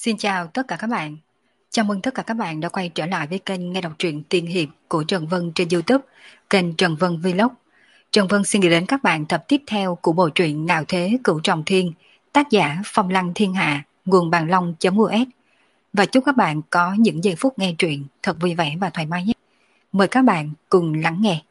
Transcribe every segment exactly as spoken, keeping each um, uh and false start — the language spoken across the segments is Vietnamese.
Xin chào tất cả các bạn. Chào mừng tất cả các bạn đã quay trở lại với kênh nghe đọc truyện tiên hiệp của Trần Vân trên YouTube, kênh Trần Vân Vlog. Trần Vân xin gửi đến các bạn tập tiếp theo của bộ truyện Ngạo Thế Cửu Trọng Thiên, tác giả Phong Lăng Thiên Hạ, nguồn bàn long.us. Và chúc các bạn có những giây phút nghe truyện thật vui vẻ và thoải mái nhé. Mời các bạn cùng lắng nghe.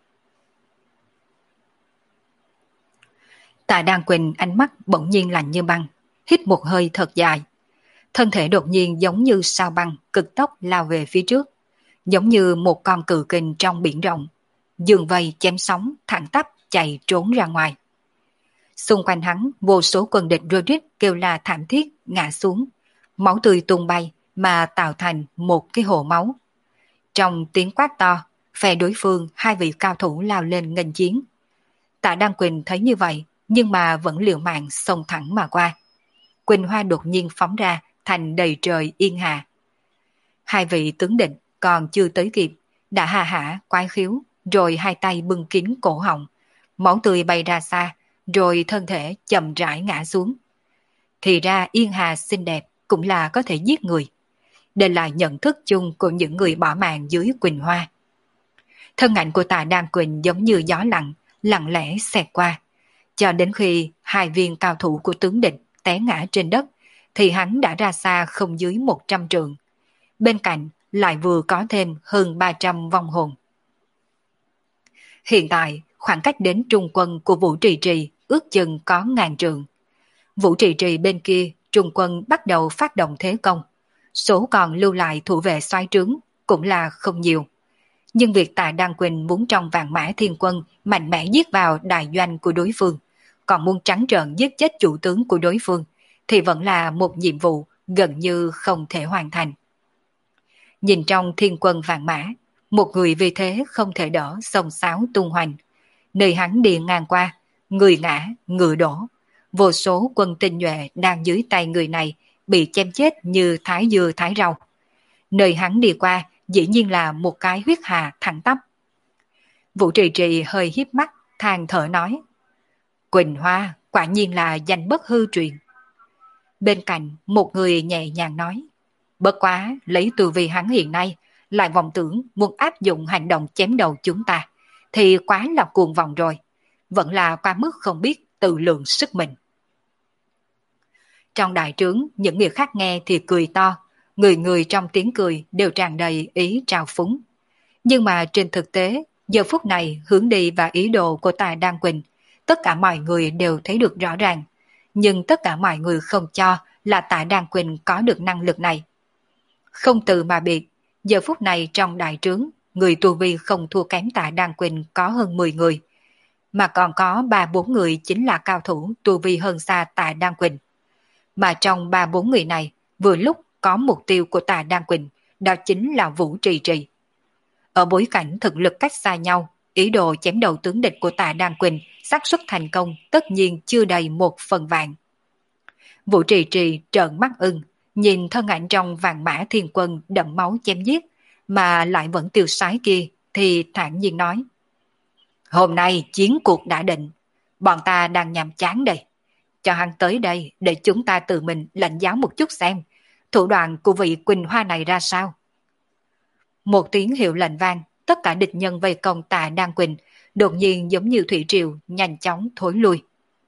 Tạ Đan Quỳnh ánh mắt bỗng nhiên lạnh như băng, hít một hơi thật dài. Thân thể đột nhiên giống như sao băng cực tốc lao về phía trước, giống như một con cự kình trong biển rộng, giường vây chém sóng thẳng tắp chạy trốn ra ngoài. Xung quanh hắn vô số quân địch Roderick kêu la thảm thiết ngã xuống, máu tươi tung bay mà tạo thành một cái hồ máu. Trong tiếng quát to, phe đối phương hai vị cao thủ lao lên nghênh chiến. Tạ Đăng Quỳnh thấy như vậy nhưng mà vẫn liều mạng xông thẳng mà qua. Quỳnh hoa đột nhiên phóng ra thành đầy trời yên hà. Hai vị tướng địch còn chưa tới kịp, đã hà hả quái khiếu, rồi hai tay bưng kín cổ họng, máu tươi bay ra xa, rồi thân thể chậm rãi ngã xuống. Thì ra yên hà xinh đẹp cũng là có thể giết người. Đây là nhận thức chung của những người bỏ mạng dưới Quỳnh Hoa. Thân ảnh của Tạ Đan Quỳnh giống như gió lặng, lặng lẽ xẹt qua, cho đến khi hai viên cao thủ của tướng địch té ngã trên đất, thì hắn đã ra xa không dưới một trăm trượng. Bên cạnh lại vừa có thêm hơn ba trăm vong hồn. Hiện tại, khoảng cách đến trung quân của Vũ Trì Trì ước chừng có ngàn trượng. Vũ Trì Trì bên kia, trung quân bắt đầu phát động thế công. Số còn lưu lại thủ vệ soái trướng cũng là không nhiều. Nhưng việc Tạ Đan Quỳnh muốn trong vạn mã thiên quân mạnh mẽ giết vào đại doanh của đối phương, còn muốn trắng trợn giết chết chủ tướng của đối phương, thì vẫn là một nhiệm vụ gần như không thể hoàn thành. Nhìn trong thiên quân vạn mã, một người vì thế không thể đỡ xông xáo tung hoành. Nơi hắn đi ngang qua, người ngã, người đổ. Vô số quân tinh nhuệ đang dưới tay người này bị chém chết như thái dưa thái rau. Nơi hắn đi qua dĩ nhiên là một cái huyết hà thẳng tắp. Vũ Trì Trì hơi hiếp mắt, than thở nói: Quỳnh Hoa quả nhiên là danh bất hư truyền. Bên cạnh một người nhẹ nhàng nói: Bất quá lấy từ vì hắn hiện nay lại vọng tưởng muốn áp dụng hành động chém đầu chúng ta, thì quá là cuồng vọng rồi, vẫn là quá mức không biết tự lượng sức mình. Trong đại trướng, những người khác nghe thì cười to, người người trong tiếng cười đều tràn đầy ý trào phúng. Nhưng mà trên thực tế, giờ phút này hướng đi và ý đồ của Tạ Đan Quỳnh, tất cả mọi người đều thấy được rõ ràng. Nhưng tất cả mọi người không cho là Tạ Đan Quỳnh có được năng lực này. Không từ mà biệt, giờ phút này trong đại trướng, người tu vi không thua kém Tạ Đan Quỳnh có hơn mười người, mà còn có ba bốn người chính là cao thủ tu vi hơn xa Tạ Đan Quỳnh. Mà trong ba bốn người này, vừa lúc có mục tiêu của Tạ Đan Quỳnh, đó chính là Vũ Trì Trì. Ở bối cảnh thực lực cách xa nhau, ý đồ chém đầu tướng địch của Tạ Đan Quỳnh xác suất thành công tất nhiên chưa đầy một phần vạn. Vũ Trì Trì trợn mắt ưng, nhìn thân ảnh trong vạn mã thiên quân đẫm máu chém giết, mà lại vẫn tiêu sái kia, thì thản nhiên nói: Hôm nay chiến cuộc đã định, bọn ta đang nhàm chán đây. Cho hắn tới đây để chúng ta tự mình lãnh giáo một chút xem, thủ đoạn của vị Quỳnh Hoa này ra sao. Một tiếng hiệu lệnh vang, tất cả địch nhân vây công Tạ Đan Quỳnh đột nhiên giống như thủy triều nhanh chóng thối lui.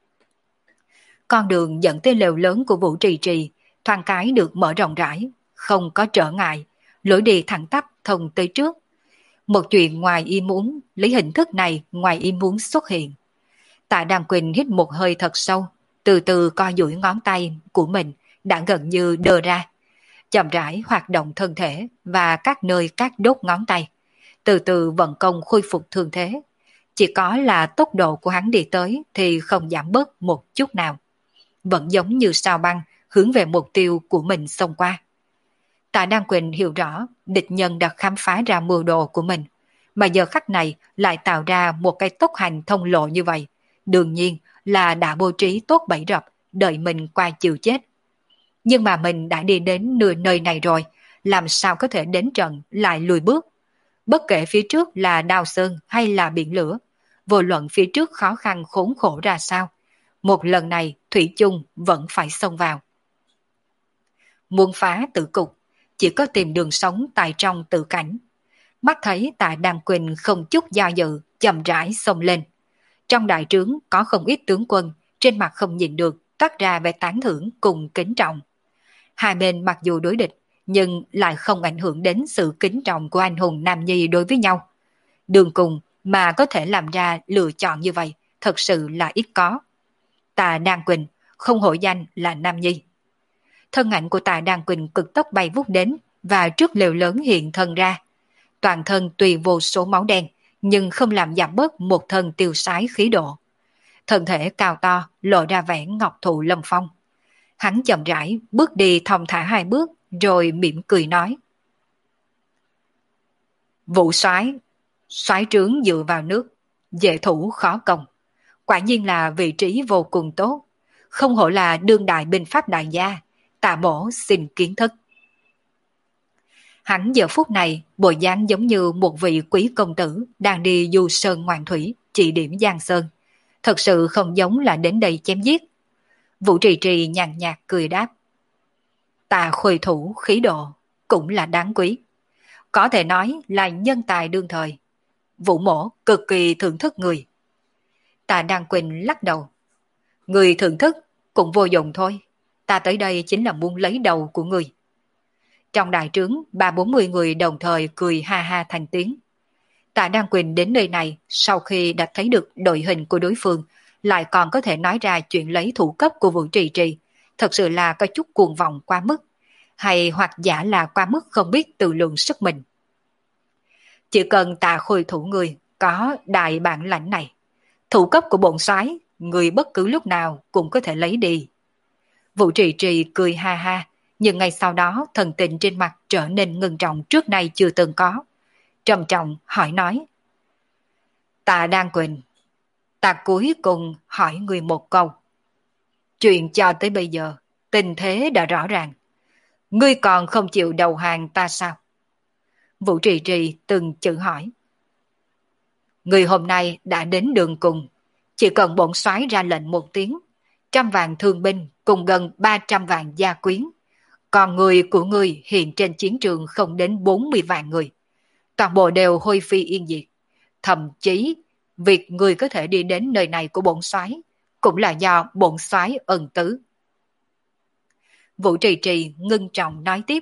Con đường dẫn tới lều lớn của Vũ Trì Trì thoáng cái được mở rộng rãi, không có trở ngại, lối đi thẳng tắp thông tới trước. Một chuyện ngoài ý muốn, lấy hình thức này ngoài ý muốn xuất hiện. Tạ Đan Quỳnh hít một hơi thật sâu, từ từ co duỗi ngón tay của mình đã gần như đơ ra, chậm rãi hoạt động thân thể và các nơi các đốt ngón tay, từ từ vận công khôi phục thương thế. Chỉ có là tốc độ của hắn đi tới thì không giảm bớt một chút nào, vẫn giống như sao băng hướng về mục tiêu của mình xông qua. Tạ Đan Quỳnh hiểu rõ địch nhân đã khám phá ra mưu đồ của mình, mà giờ khắc này lại tạo ra một cái tốc hành thông lộ như vậy, đương nhiên là đã bố trí tốt bẫy rập đợi mình qua chịu chết. Nhưng mà mình đã đi đến nửa nơi này rồi, làm sao có thể đến trận lại lùi bước. Bất kể phía trước là đao sơn hay là biển lửa, vô luận phía trước khó khăn khốn khổ ra sao, một lần này Thủy chung vẫn phải xông vào. muốn phá tử cục, chỉ có tìm đường sống tại trong tử cảnh. Mắt thấy Tạ Đan Quỳnh không chút do dự, chậm rãi xông lên. Trong đại trướng có không ít tướng quân, trên mặt không nhìn được, toát ra vẻ tán thưởng cùng kính trọng. Hai bên mặc dù đối địch, nhưng lại không ảnh hưởng đến sự kính trọng của anh hùng Nam Nhi đối với nhau. Đường cùng mà có thể làm ra lựa chọn như vậy, thật sự là ít có. Tạ Đan Quỳnh không hổ danh là Nam Nhi. Thân ảnh của Tạ Đan Quỳnh cực tốc bay vút đến và trước lều lớn hiện thân ra. Toàn thân tùy vô số máu đen, nhưng không làm giảm bớt một thân tiêu sái khí độ. Thân thể cao to, lộ ra vẻ ngọc thụ lâm phong. Hắn chậm rãi bước đi thong thả hai bước, rồi mỉm cười nói: Vũ soái, soái trướng dựa vào nước, dễ thủ khó công. Quả nhiên là vị trí vô cùng tốt, không hổ là đương đại binh pháp đại gia, Tạ bổ xin kiến thức. Hắn giờ phút này bộ dáng giống như một vị quý công tử đang đi du sơn ngoạn thủy, chỉ điểm Giang Sơn. Thật sự không giống là đến đây chém giết. Vũ Trì Trì nhàn nhạt cười đáp: Tạ khôi thủ khí độ cũng là đáng quý, có thể nói là nhân tài đương thời. Vũ mổ cực kỳ thưởng thức người. Tạ Đan Quỳnh lắc đầu: Người thưởng thức cũng vô dụng thôi, ta tới đây chính là muốn lấy đầu của người. Trong đại trướng, ba bốn mươi người đồng thời cười ha ha thành tiếng. Tạ Đan Quỳnh đến nơi này, sau khi đã thấy được đội hình của đối phương, lại còn có thể nói ra chuyện lấy thủ cấp của Vũ Trì Trì, thật sự là có chút cuồng vọng quá mức, hay hoặc giả là quá mức không biết tự lượng sức mình. Chỉ cần Tạ khôi thủ người có đại bản lãnh này, thủ cấp của bổn soái, người bất cứ lúc nào cũng có thể lấy đi. Vũ Trì Trì cười ha ha, nhưng ngay sau đó thần tình trên mặt trở nên ngưng trọng trước nay chưa từng có. Trầm trọng hỏi nói: Tạ Đan Quỳnh, ta cuối cùng hỏi người một câu. Chuyện cho tới bây giờ, tình thế đã rõ ràng. Ngươi còn không chịu đầu hàng ta sao? Vũ Trì Trì từng chữ hỏi. Người hôm nay đã đến đường cùng, chỉ cần bổn soái ra lệnh một tiếng, trăm vạn thương binh cùng gần ba trăm vạn gia quyến. Còn người của ngươi hiện trên chiến trường không đến bốn mươi vạn người. Toàn bộ đều hôi phi yên diệt. Thậm chí, việc người có thể đi đến nơi này của bổn soái cũng là do bổn soái ân tứ. Vũ Trì Trì ngưng trọng nói tiếp.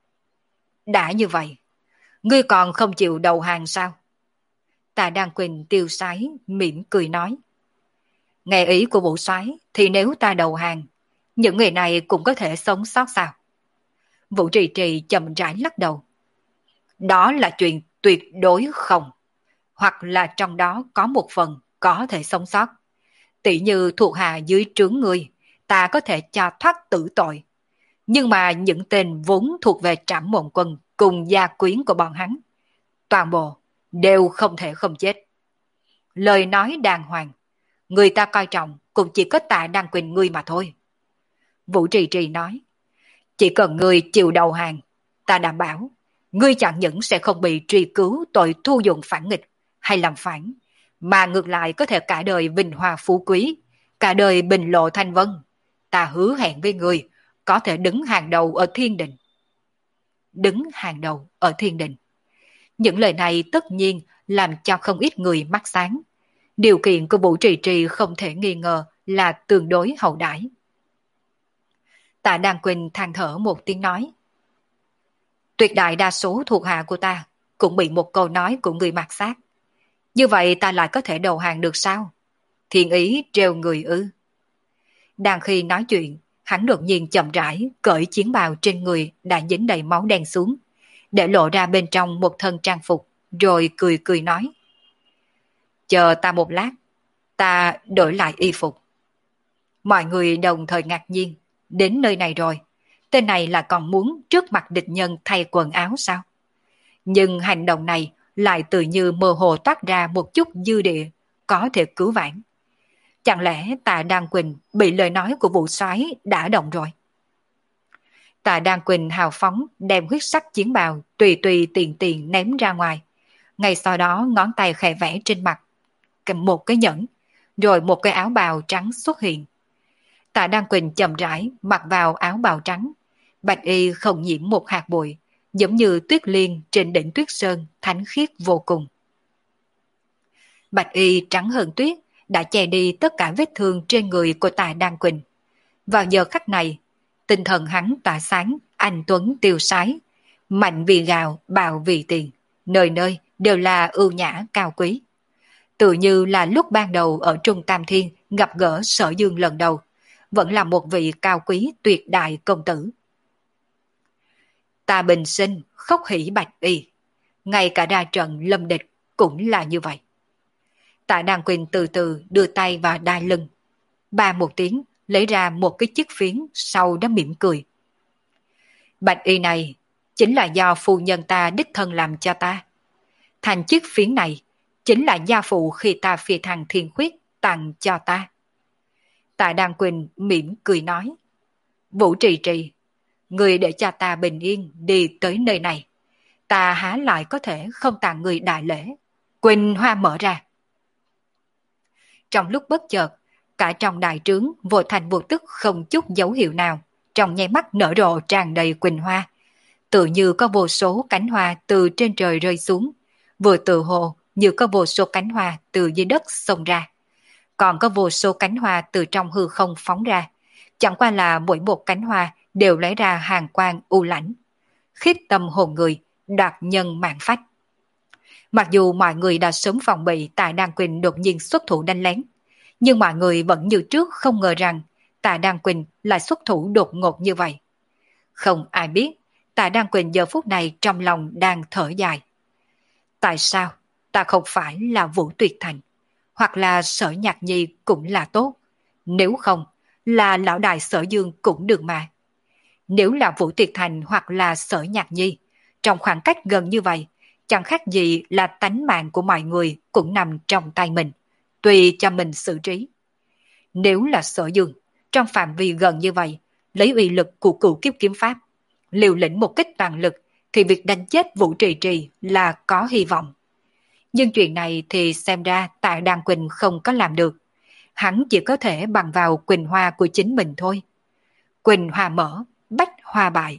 Đã như vậy, ngươi còn không chịu đầu hàng sao? Tạ Đan Quỳnh tiêu sái, mỉm cười nói. Nghe ý của Vũ soái thì nếu ta đầu hàng, những người này cũng có thể sống sót sao? Vũ Trì Trì chậm rãi lắc đầu. Đó là chuyện tuyệt đối không. Hoặc là trong đó có một phần có thể sống sót. Tỷ như thuộc hạ dưới trướng ngươi, ta có thể cho thoát tử tội. Nhưng mà những tên vốn thuộc về Trảm Mộng Quân cùng gia quyến của bọn hắn, toàn bộ đều không thể không chết. Lời nói đàng hoàng, người ta coi trọng cũng chỉ có Tạ Đan Quỳnh ngươi mà thôi. Vũ Trì Trì nói. Chỉ cần ngươi chịu đầu hàng, ta đảm bảo, ngươi chẳng những sẽ không bị truy cứu tội thu dụng phản nghịch hay làm phản, mà ngược lại có thể cả đời vinh hoa phú quý, cả đời bình lộ thanh vân. Ta hứa hẹn với ngươi, có thể đứng hàng đầu ở thiên đình. Đứng hàng đầu ở thiên đình. Những lời này tất nhiên làm cho không ít người mắt sáng. Điều kiện của Vũ Trì Trì không thể nghi ngờ là tương đối hậu đãi. Tạ Đan Quỳnh than thở một tiếng nói. Tuyệt đại đa số thuộc hạ của ta cũng bị một câu nói của người mạt sát. Như vậy ta lại có thể đầu hàng được sao? Thiên ý trêu người ư? Đang khi nói chuyện, hắn đột nhiên chậm rãi cởi chiến bào trên người đã dính đầy máu đen xuống, để lộ ra bên trong một thân trang phục, rồi cười cười nói. Chờ ta một lát, ta đổi lại y phục. Mọi người đồng thời ngạc nhiên, đến nơi này rồi, tên này là còn muốn trước mặt địch nhân thay quần áo sao? Nhưng hành động này lại tự như mơ hồ toát ra một chút dư địa, có thể cứu vãn. Chẳng lẽ Tạ Đan Quỳnh bị lời nói của Vũ soái đã động rồi? Tạ Đan Quỳnh hào phóng đem huyết sắc chiến bào tùy tùy tiền tiền ném ra ngoài. Ngay sau đó ngón tay khẽ vẽ trên mặt một cái nhẫn, rồi một cái áo bào trắng xuất hiện. Tạ Đan Quỳnh chậm rãi mặc vào áo bào trắng, Bạch y không nhiễm một hạt bụi, giống như tuyết liên trên đỉnh tuyết sơn, thánh khiết vô cùng. Bạch y trắng hơn tuyết, đã che đi tất cả vết thương trên người của Tạ Đan Quỳnh. Vào giờ khắc này, tinh thần hắn tỏa sáng, anh tuấn tiêu sái, mạnh vì gạo, bạo vì tiền, nơi nơi đều là ưu nhã cao quý. Tự như là lúc ban đầu ở Trung Tam Thiên gặp gỡ Sở Dương lần đầu, vẫn là một vị cao quý tuyệt đại công tử. Ta bình sinh, khóc hỉ Bạch y, ngay cả ra trận lâm địch cũng là như vậy. Tạ Đan Quỳnh từ từ đưa tay vào đai lưng, ba một tiếng lấy ra một cái chiếc phiến, sau đó mỉm cười. Bạch y này chính là do phu nhân ta đích thân làm cho ta. Thành chiếc phiến này chính là gia phụ khi ta phi thăng thiên khuyết tặng cho ta. Tạ Đan Quỳnh mỉm cười nói, Vũ Trì Trì, người để cho ta bình yên đi tới nơi này, ta há lại có thể không tặng người đại lễ. Quỳnh hoa mở ra. Trong lúc bất chợt, cả trong đại trướng vô thành vô tức không chút dấu hiệu nào, trong nháy mắt nở rộ tràn đầy quỳnh hoa, tự như có vô số cánh hoa từ trên trời rơi xuống, vừa tự hồ như có vô số cánh hoa từ dưới đất xông ra, còn có vô số cánh hoa từ trong hư không phóng ra, chẳng qua là mỗi một cánh hoa đều lấy ra hàng quang u lãnh, khiếp tâm hồn người, đoạt nhân mạng phách. Mặc dù mọi người đã sớm phòng bị Tạ Đan Quỳnh đột nhiên xuất thủ đánh lén, nhưng mọi người vẫn như trước không ngờ rằng Tạ Đan Quỳnh lại xuất thủ đột ngột như vậy. Không ai biết Tạ Đan Quỳnh giờ phút này trong lòng đang thở dài. Tại sao ta không phải là Vũ Tuyệt Thành, hoặc là Sở Nhạc Nhi cũng là tốt, nếu không là lão đại Sở Dương cũng được mà. Nếu là Vũ Tuyệt Thành hoặc là Sở Nhạc Nhi, trong khoảng cách gần như vậy, chẳng khác gì là tánh mạng của mọi người cũng nằm trong tay mình, tùy cho mình xử trí. Nếu là Sở Dương, trong phạm vi gần như vậy, lấy uy lực của cửu kiếp kiếm pháp, liều lĩnh một kích toàn lực, thì việc đánh chết Vũ Trì Trì là có hy vọng. Nhưng chuyện này thì xem ra Tạ Đan Quỳnh không có làm được. Hắn chỉ có thể bằng vào quỳnh hoa của chính mình thôi. Quỳnh hoa mở, bách hoa bại.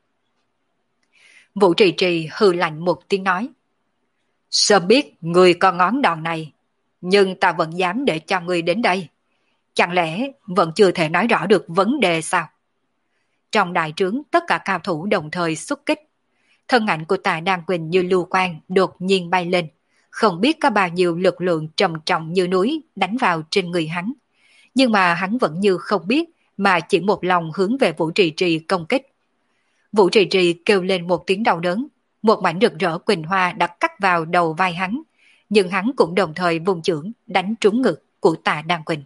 Vũ Trì Trì hừ lạnh một tiếng nói, sớm biết người có ngón đòn này, nhưng ta vẫn dám để cho người đến đây. Chẳng lẽ vẫn chưa thể nói rõ được vấn đề sao? Trong đại trướng tất cả cao thủ đồng thời xuất kích. Thân ảnh của Tạ Đan Quỳnh như lưu quang đột nhiên bay lên, không biết có bao nhiêu lực lượng trầm trọng như núi đánh vào trên người hắn. Nhưng mà hắn vẫn như không biết mà chỉ một lòng hướng về Vũ Trì Trì công kích. Vũ Trì Trì kêu lên một tiếng đau đớn, một mảnh rực rỡ quỳnh hoa đã cắt vào đầu vai hắn, nhưng hắn cũng đồng thời vùng chưởng đánh trúng ngực của Tạ Đan Quỳnh.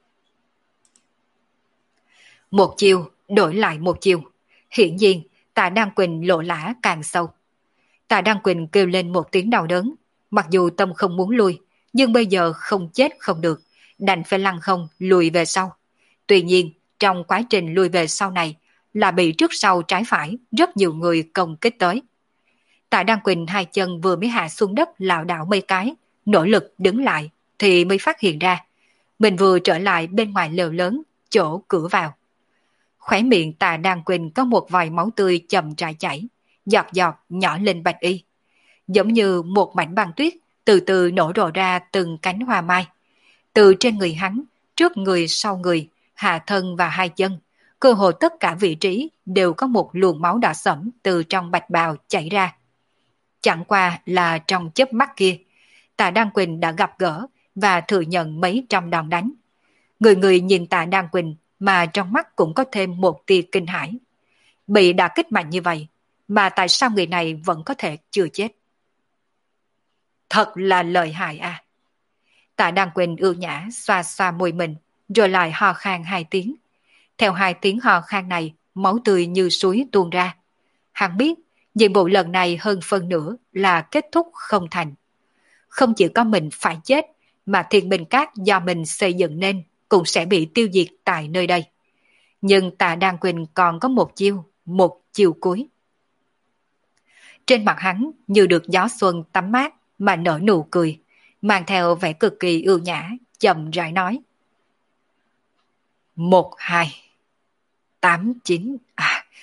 Một chiêu đổi lại một chiêu, hiển nhiên Tạ Đan Quỳnh lộ lã càng sâu. Tạ Đan Quỳnh kêu lên một tiếng đau đớn, mặc dù tâm không muốn lui, nhưng bây giờ không chết không được, đành phải lăn không lùi về sau. Tuy nhiên, trong quá trình lùi về sau này, là bị trước sau trái phải rất nhiều người công kích tới. Tạ Đan Quỳnh hai chân vừa mới hạ xuống đất lảo đảo mấy cái, nỗ lực đứng lại, thì mới phát hiện ra, mình vừa trở lại bên ngoài lều lớn, chỗ cửa vào. Khóe miệng Tạ Đan Quỳnh có một vài máu tươi chậm rãi chảy, giọt giọt nhỏ lên bạch y. Giống như một mảnh băng tuyết từ từ nổ rộ ra từng cánh hoa mai. Từ trên người hắn, trước người sau người, hạ thân và hai chân, cơ hồ tất cả vị trí đều có một luồng máu đỏ sẫm từ trong bạch bào chảy ra. Chẳng qua là trong chớp mắt kia, Tạ Đan Quỳnh đã gặp gỡ và thừa nhận mấy trăm đòn đánh. Người người nhìn Tạ Đan Quỳnh mà trong mắt cũng có thêm một tia kinh hãi. Bị đả kích mạnh như vậy, mà tại sao người này vẫn có thể chưa chết? Thật là lợi hại à! Tạ Đan Quỳnh ưu nhã xoa xoa môi mình, rồi lại ho khan hai tiếng. Theo hai tiếng ho khan này, máu tươi như suối tuôn ra. Hắn biết, nhiệm vụ lần này hơn phân nửa là kết thúc không thành. Không chỉ có mình phải chết, mà Thiên Bình Cát do mình xây dựng nên cũng sẽ bị tiêu diệt tại nơi đây. Nhưng Tạ Đan Quỳnh còn có một chiêu, một chiêu cuối. Trên mặt hắn như được gió xuân tắm mát mà nở nụ cười, mang theo vẻ cực kỳ ưu nhã, chậm rãi nói. Một, hai, tám, chín, à,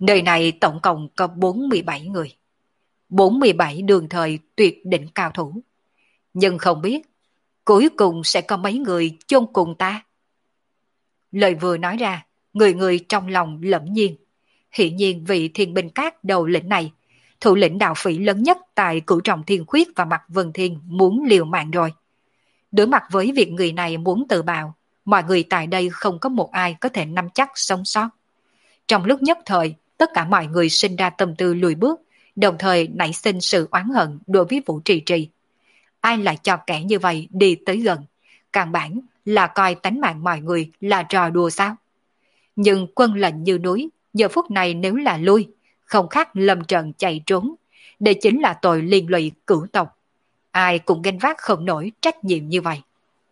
Nơi này tổng cộng có bốn mươi bảy người. bốn mươi bảy đường thời tuyệt đỉnh cao thủ. Nhưng không biết, cuối cùng sẽ có mấy người chôn cùng ta. Lời vừa nói ra, người người trong lòng lẫm nhiên. Hiển nhiên vị thiên binh các đầu lĩnh này, thủ lĩnh đạo phỉ lớn nhất tại cửu trọng thiên khuyết và mặt vân thiên muốn liều mạng rồi. Đối mặt với việc người này muốn tự bào, mọi người tại đây không có một ai có thể nắm chắc sống sót. Trong lúc nhất thời, tất cả mọi người sinh ra tâm tư lùi bước, đồng thời nảy sinh sự oán hận đối với Vũ Trì Trì. Ai lại cho kẻ như vậy đi tới gần? Căn bản là coi tánh mạng mọi người là trò đùa sao? Nhưng quân lệnh như núi, giờ phút này nếu là lui, không khác lâm trận chạy trốn. Đây chính là tội liên lụy cửu tộc. Ai cũng gánh vác không nổi trách nhiệm như vậy.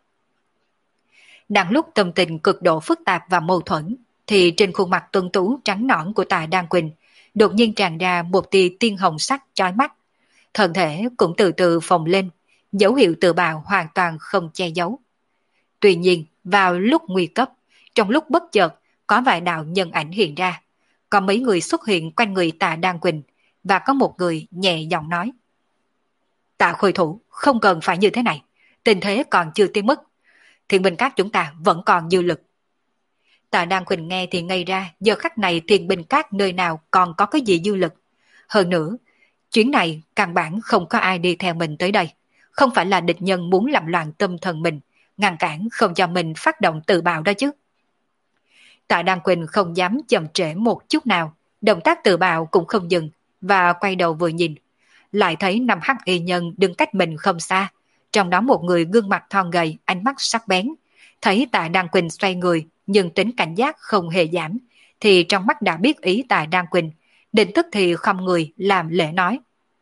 Đang lúc tâm tình cực độ phức tạp và mâu thuẫn, thì trên khuôn mặt tuấn tú trắng nõn của Tạ Đan Quỳnh đột nhiên tràn ra một tia tiên hồng sắc chói mắt. Thân thể cũng từ từ phồng lên, dấu hiệu tự bào hoàn toàn không che giấu. Tuy nhiên, vào lúc nguy cấp, trong lúc bất chợt, có vài đạo nhân ảnh hiện ra. Có mấy người xuất hiện quanh người Tạ Đan Quỳnh, và có một người nhẹ giọng nói. Tạ Khôi Thủ, không cần phải như thế này, tình thế còn chưa tới mức. Thiên binh các chúng ta vẫn còn dư lực. Tạ Đan Quỳnh nghe thì ngây ra, giờ khắc này thiên binh các nơi nào còn có cái gì dư lực. Hơn nữa, chuyến này căn bản không có ai đi theo mình tới đây. Không phải là địch nhân muốn làm loạn tâm thần mình, ngăn cản không cho mình phát động tự bào đó chứ. Tạ Đan Quỳnh không dám chậm trễ một chút nào, động tác tự bào cũng không dừng, và quay đầu vừa nhìn. Lại thấy năm hắc y nhân đứng cách mình không xa, trong đó một người gương mặt thon gầy, ánh mắt sắc bén. Thấy Tạ Đan Quỳnh xoay người, nhưng tính cảnh giác không hề giảm, thì trong mắt đã biết ý Tạ Đan Quỳnh, định tức thì không người làm lễ nói.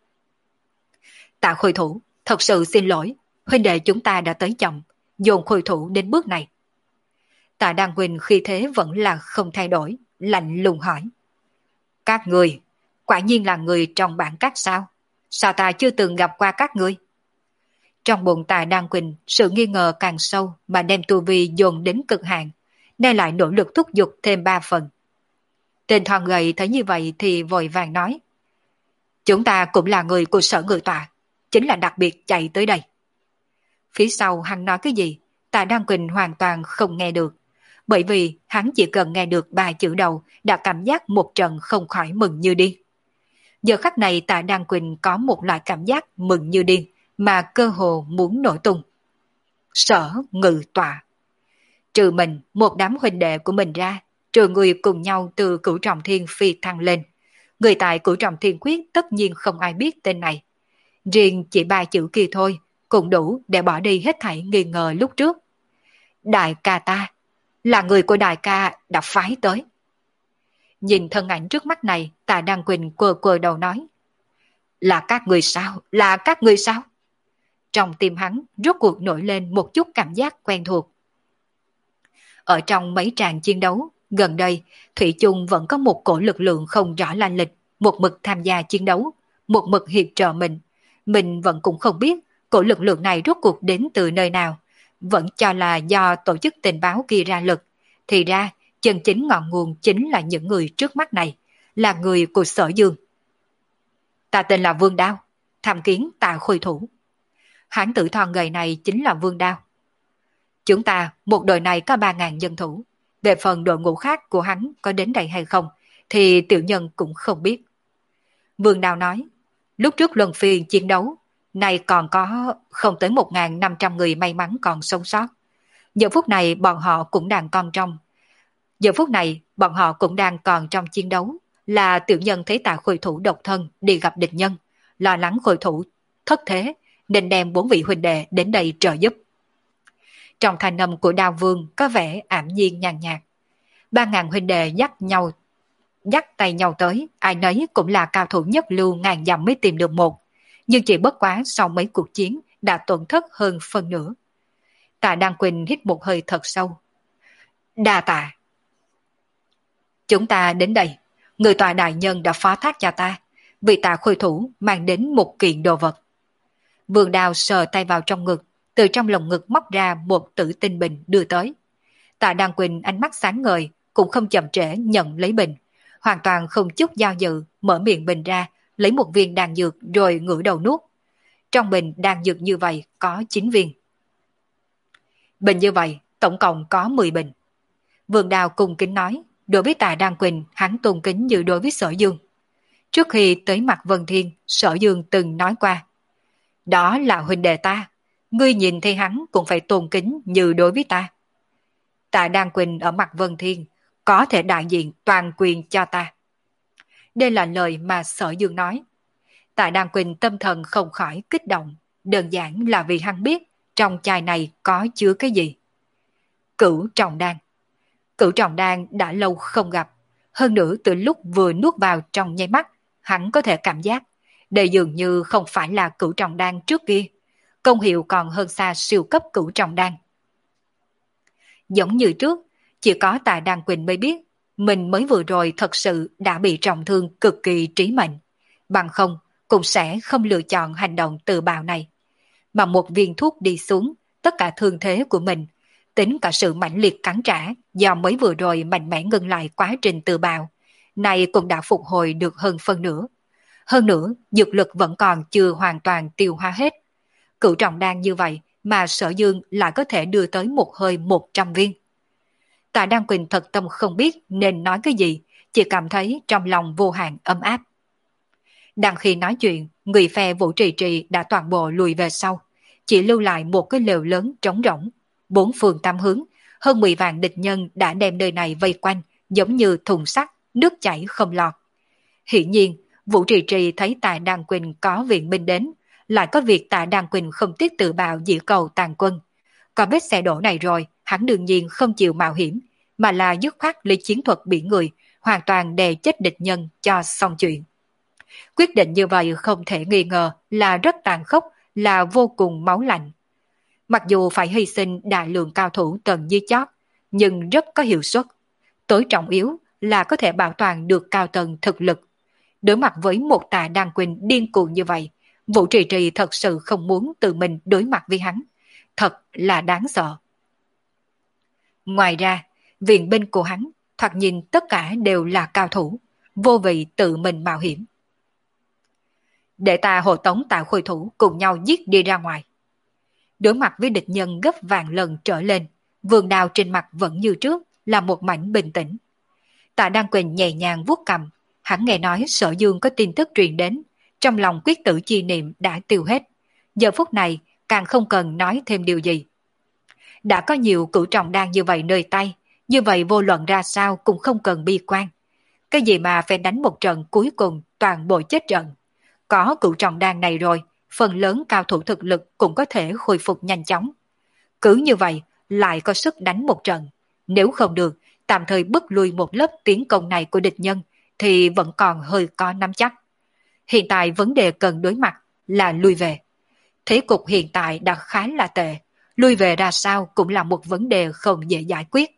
Tạ Khôi Thủ, thật sự xin lỗi, huynh đệ chúng ta đã tới chậm, dồn Khôi Thủ đến bước này. Tạ Đan Quỳnh khi thế vẫn là không thay đổi, lạnh lùng hỏi. Các người, quả nhiên là người trong bản các sao? Sao ta chưa từng gặp qua các ngươi? Trong bụng Tạ Đan Quỳnh, sự nghi ngờ càng sâu mà đem tu vi dồn đến cực hạn, nên lại nỗ lực thúc giục thêm ba phần. Tên thon gầy thấy như vậy thì vội vàng nói. Chúng ta cũng là người của sở ngự tọa, chính là đặc biệt chạy tới đây. Phía sau hắn nói cái gì, Tạ Đan Quỳnh hoàn toàn không nghe được, bởi vì hắn chỉ cần nghe được ba chữ đầu đã cảm giác một trận không khỏi mừng như điên. Giờ khắc này Tạ Đan Quỳnh có một loại cảm giác mừng như điên mà cơ hồ muốn nổi tung. Sở ngự tọa. Trừ mình, một đám huynh đệ của mình ra, trừ người cùng nhau từ cửu trọng thiên phi thăng lên. Người tại cửu trọng thiên quyết tất nhiên không ai biết tên này. Riêng chỉ ba chữ kia thôi, cũng đủ để bỏ đi hết thảy nghi ngờ lúc trước. Đại ca ta, là người của đại ca đã phái tới. Nhìn thân ảnh trước mắt này, Tạ Đan Quỳnh quờ quờ đầu nói. Là các người sao? Là các người sao? Trong tim hắn rốt cuộc nổi lên một chút cảm giác quen thuộc. Ở trong mấy tràng chiến đấu, gần đây, Thủy chung vẫn có một cổ lực lượng không rõ lai lịch, một mực tham gia chiến đấu, một mực hiệp trợ mình. Mình vẫn cũng không biết cổ lực lượng này rốt cuộc đến từ nơi nào, vẫn cho là do tổ chức tình báo kia ra lực. Thì ra, chân chính ngọn nguồn chính là những người trước mắt này, là người của Sở Dương. Ta tên là Vương Đao, tham kiến Tạ Khôi Thủ. Hán tử thon gầy này chính là Vương Đao. Chúng ta một đội này có ba ngàn dân thủ, về phần đội ngũ khác của hắn có đến đây hay không thì tiểu nhân cũng không biết. Vương Đao nói, lúc trước luân phiên chiến đấu, nay còn có không tới một nghìn năm trăm người may mắn còn sống sót. Giờ phút này bọn họ cũng đang còn trong. Giờ phút này bọn họ cũng đang còn trong chiến đấu, là tiểu nhân thấy Tạ Khôi Thủ độc thân đi gặp địch nhân, lo lắng Khôi Thủ thất thế nên đem bốn vị huynh đệ đến đây trợ giúp. Trong thanh âm của Đao Vương có vẻ ảm nhiên nhàn nhạt. Ba ngàn huynh đệ dắt nhau, dắt tay nhau tới, ai nấy cũng là cao thủ nhất lưu ngàn dặm mới tìm được một, nhưng chỉ bất quá sau mấy cuộc chiến đã tổn thất hơn phân nửa. Tạ Đan Quỳnh hít một hơi thật sâu. Đa tạ. Chúng ta đến đây, người tòa đại nhân đã phó thác cho ta, vì Tạ Khôi Thủ mang đến một kiện đồ vật. Vương Đao sờ tay vào trong ngực, từ trong lồng ngực móc ra một tử tinh bình đưa tới. Tạ Đan Quỳnh ánh mắt sáng ngời, cũng không chậm trễ nhận lấy bình. hoàn toàn không chút do dự, mở miệng bình ra, lấy một viên đan dược rồi ngửa đầu nuốt. Trong bình đan dược như vậy có chín viên. Bình như vậy, tổng cộng có mười bình. Vương Đào cung kính nói, đối với Tạ Đan Quỳnh, hắn tôn kính như đối với Sở Dương. Trước khi tới mặt Vân Thiên, Sở Dương từng nói qua, đó là huynh đệ ta, ngươi nhìn thấy hắn cũng phải tôn kính như đối với ta. Tạ Đan Quỳnh ở mặt Vân Thiên, có thể đại diện toàn quyền cho ta. Đây là lời mà Sở Dương nói. Tạ Đan Quỳnh tâm thần không khỏi kích động, đơn giản là vì hắn biết trong chai này có chứa cái gì. Cửu trọng đan. Cửu trọng đan đã lâu không gặp, hơn nữa từ lúc vừa nuốt vào trong nháy mắt, hắn có thể cảm giác đây dường như không phải là cửu trọng đan trước kia, công hiệu còn hơn xa siêu cấp cửu trọng đan. Giống như trước, chỉ có Tạ Đan Quỳnh mới biết mình mới vừa rồi thật sự đã bị trọng thương cực kỳ trí mệnh, bằng không cũng sẽ không lựa chọn hành động tự bạo này. Mà một viên thuốc đi xuống, tất cả thương thế của mình, tính cả sự mãnh liệt cắn trả do mới vừa rồi mạnh mẽ ngừng lại quá trình tự bạo, này cũng đã phục hồi được hơn phân nửa. Hơn nữa, dược lực vẫn còn chưa hoàn toàn tiêu hóa hết. Cửu trọng đan như vậy mà Sở Dương lại có thể đưa tới một hơi một trăm viên. Tạ Đan Quỳnh thật tâm không biết nên nói cái gì, chỉ cảm thấy trong lòng vô hạn ấm áp. Đang khi nói chuyện, người phe Vũ Trì Trì đã toàn bộ lùi về sau, chỉ lưu lại một cái lều lớn trống rỗng. Bốn phương tám hướng, hơn mười vạn địch nhân đã đem nơi này vây quanh, giống như thùng sắt, nước chảy không lọt. Hiển nhiên, Vũ Trì Trì thấy Tạ Đan Quỳnh có viện binh đến, lại có việc Tạ Đan Quỳnh không tiếc tự bạo dĩ cầu tàn quân. Có vết xe đổ này rồi, hắn đương nhiên không chịu mạo hiểm, mà là dứt khoát lấy chiến thuật biển người, hoàn toàn đè chết địch nhân cho xong chuyện. Quyết định như vậy không thể nghi ngờ là rất tàn khốc, là vô cùng máu lạnh. Mặc dù phải hy sinh đại lượng cao thủ tầng dưới chót, nhưng rất có hiệu suất. Tối trọng yếu là có thể bảo toàn được cao tầng thực lực. Đối mặt với một Tạ Đan Quỳnh điên cuồng như vậy, Vũ Trì Trì thật sự không muốn tự mình đối mặt với hắn. Thật là đáng sợ. Ngoài ra, viện binh của hắn, thoạt nhìn tất cả đều là cao thủ, vô vị tự mình mạo hiểm. Để ta hộ tống Tạ Khôi Thủ cùng nhau giết đi ra ngoài. Đối mặt với địch nhân gấp vạn lần trở lên, Vương Đào trên mặt vẫn như trước, là một mảnh bình tĩnh. Tạ Đan Quỳnh nhẹ nhàng vuốt cầm, hắn nghe nói Sở Dương có tin tức truyền đến, trong lòng quyết tử chi niệm đã tiêu hết. Giờ phút này càng không cần nói thêm điều gì. Đã có nhiều cửu trọng đan như vậy nơi tay, như vậy vô luận ra sao cũng không cần bi quan. Cái gì mà phải đánh một trận cuối cùng toàn bộ chết trận. Có cửu trọng đan này rồi, phần lớn cao thủ thực lực cũng có thể khôi phục nhanh chóng. Cứ như vậy, lại có sức đánh một trận. Nếu không được, tạm thời bứt lui một lớp tiến công này của địch nhân, thì vẫn còn hơi có nắm chắc. Hiện tại vấn đề cần đối mặt là lui về. Thế cục hiện tại đã khá là tệ, lui về ra sao cũng là một vấn đề không dễ giải quyết.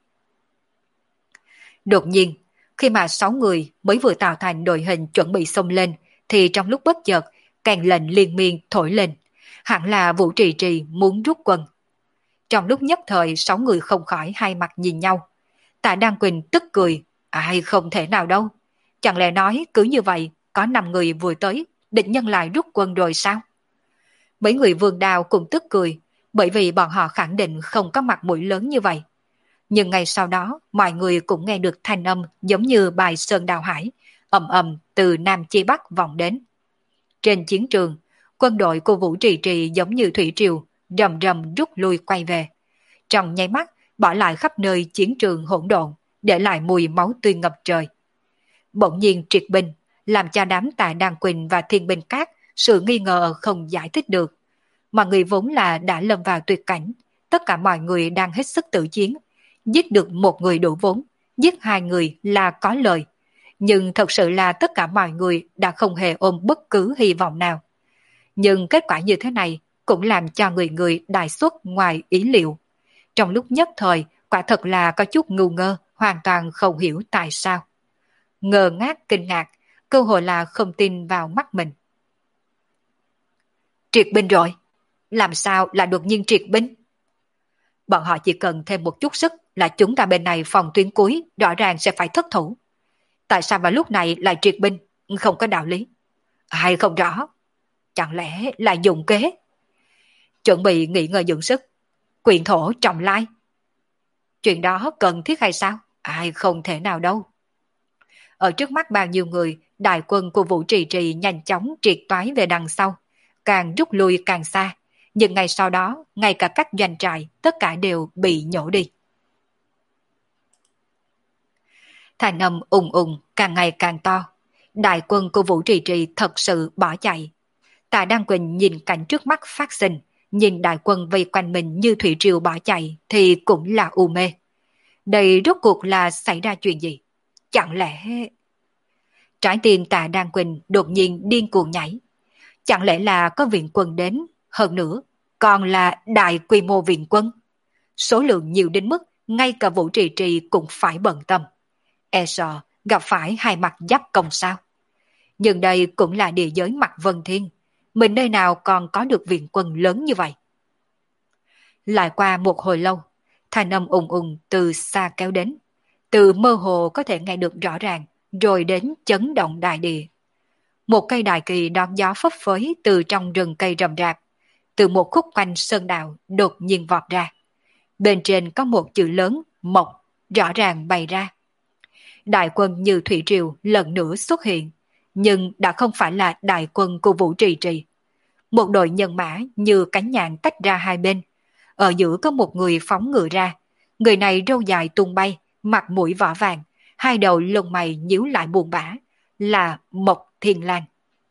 Đột nhiên, khi mà sáu người mới vừa tạo thành đội hình chuẩn bị xông lên, thì trong lúc bất chợt, càng lệnh liên miên thổi lên. Hẳn là Vũ Trì Trì muốn rút quân. Trong lúc nhất thời sáu người không khỏi hai mặt nhìn nhau. Tạ Đan Quỳnh tức cười, ai không thể nào đâu. Chẳng lẽ nói cứ như vậy, có năm người vừa tới, địch nhân lại rút quân rồi sao? Mấy người Vương Đào cũng tức cười, bởi vì bọn họ khẳng định không có mặt mũi lớn như vậy. Nhưng ngay sau đó, mọi người cũng nghe được thanh âm giống như bài Sơn Đào Hải, ầm ầm từ Nam Chi Bắc vọng đến. Trên chiến trường, quân đội của Vũ Trì Trì giống như thủy triều, rầm rầm rút lui quay về. Trong nháy mắt, bỏ lại khắp nơi chiến trường hỗn độn, để lại mùi máu tươi ngập trời. Bỗng nhiên triệt binh, làm cho đám Tạ Đan Quỳnh và Thiên Binh Các sự nghi ngờ không giải thích được. Mọi người vốn là đã lâm vào tuyệt cảnh, tất cả mọi người đang hết sức tự chiến. Giết được một người đủ vốn, giết hai người là có lời. Nhưng thật sự là tất cả mọi người đã không hề ôm bất cứ hy vọng nào. Nhưng kết quả như thế này cũng làm cho người người đại xuất ngoài ý liệu. Trong lúc nhất thời, quả thật là có chút ngu ngơ, hoàn toàn không hiểu tại sao. Ngờ ngác kinh ngạc, cơ hội là không tin vào mắt mình. Triệt binh rồi, làm sao là đột nhiên triệt binh? Bọn họ chỉ cần thêm một chút sức là chúng ta bên này phòng tuyến cuối rõ ràng sẽ phải thất thủ. Tại sao vào lúc này lại triệt binh? Không có đạo lý. Hay không rõ. Chẳng lẽ là dùng kế? Chuẩn bị nghỉ ngơi dưỡng sức. Quyền thổ trọng lai. Chuyện đó cần thiết hay sao? Ai không thể nào đâu. Ở trước mắt bao nhiêu người, đại quân của Vũ Trì Trì nhanh chóng triệt toái về đằng sau. Càng rút lui càng xa. Nhưng ngày sau đó, ngay cả các doanh trại, tất cả đều bị nhổ đi. Thanh âm ùng ùng càng ngày càng to. Đại quân của Vũ Trì Trì thật sự bỏ chạy. Tạ Đăng Quỳnh nhìn cảnh trước mắt phát sinh, nhìn đại quân vây quanh mình như thủy triều bỏ chạy thì cũng là u mê. Đây rốt cuộc là xảy ra chuyện gì? Chẳng lẽ... Trái tim Tạ Đăng Quỳnh đột nhiên điên cuồng nhảy. Chẳng lẽ là có viện quân đến, hơn nữa, còn là đại quy mô viện quân? Số lượng nhiều đến mức ngay cả Vũ Trì Trì cũng phải bận tâm. E sợ gặp phải hai mặt giáp công sao? Nhưng đây cũng là địa giới mặt Vân Thiên. Mình nơi nào còn có được viện quân lớn như vậy? Lại qua một hồi lâu, thanh âm ùng ùng từ xa kéo đến. Từ mơ hồ có thể nghe được rõ ràng, rồi đến chấn động đại địa. Một cây đại kỳ đón gió phấp phới từ trong rừng cây rậm rạp, từ một khúc quanh sơn đạo đột nhiên vọt ra. Bên trên có một chữ lớn Mộc rõ ràng bày ra. Đại quân như thủy triều lần nữa xuất hiện, nhưng đã không phải là đại quân của Vũ Trì Trì. Một đội nhân mã như cánh nhạn tách ra hai bên. Ở giữa có một người phóng ngựa ra. Người này râu dài tung bay, mặt mũi vỏ vàng, hai đầu lông mày nhíu lại buồn bã, là Mộc Thiên Lang.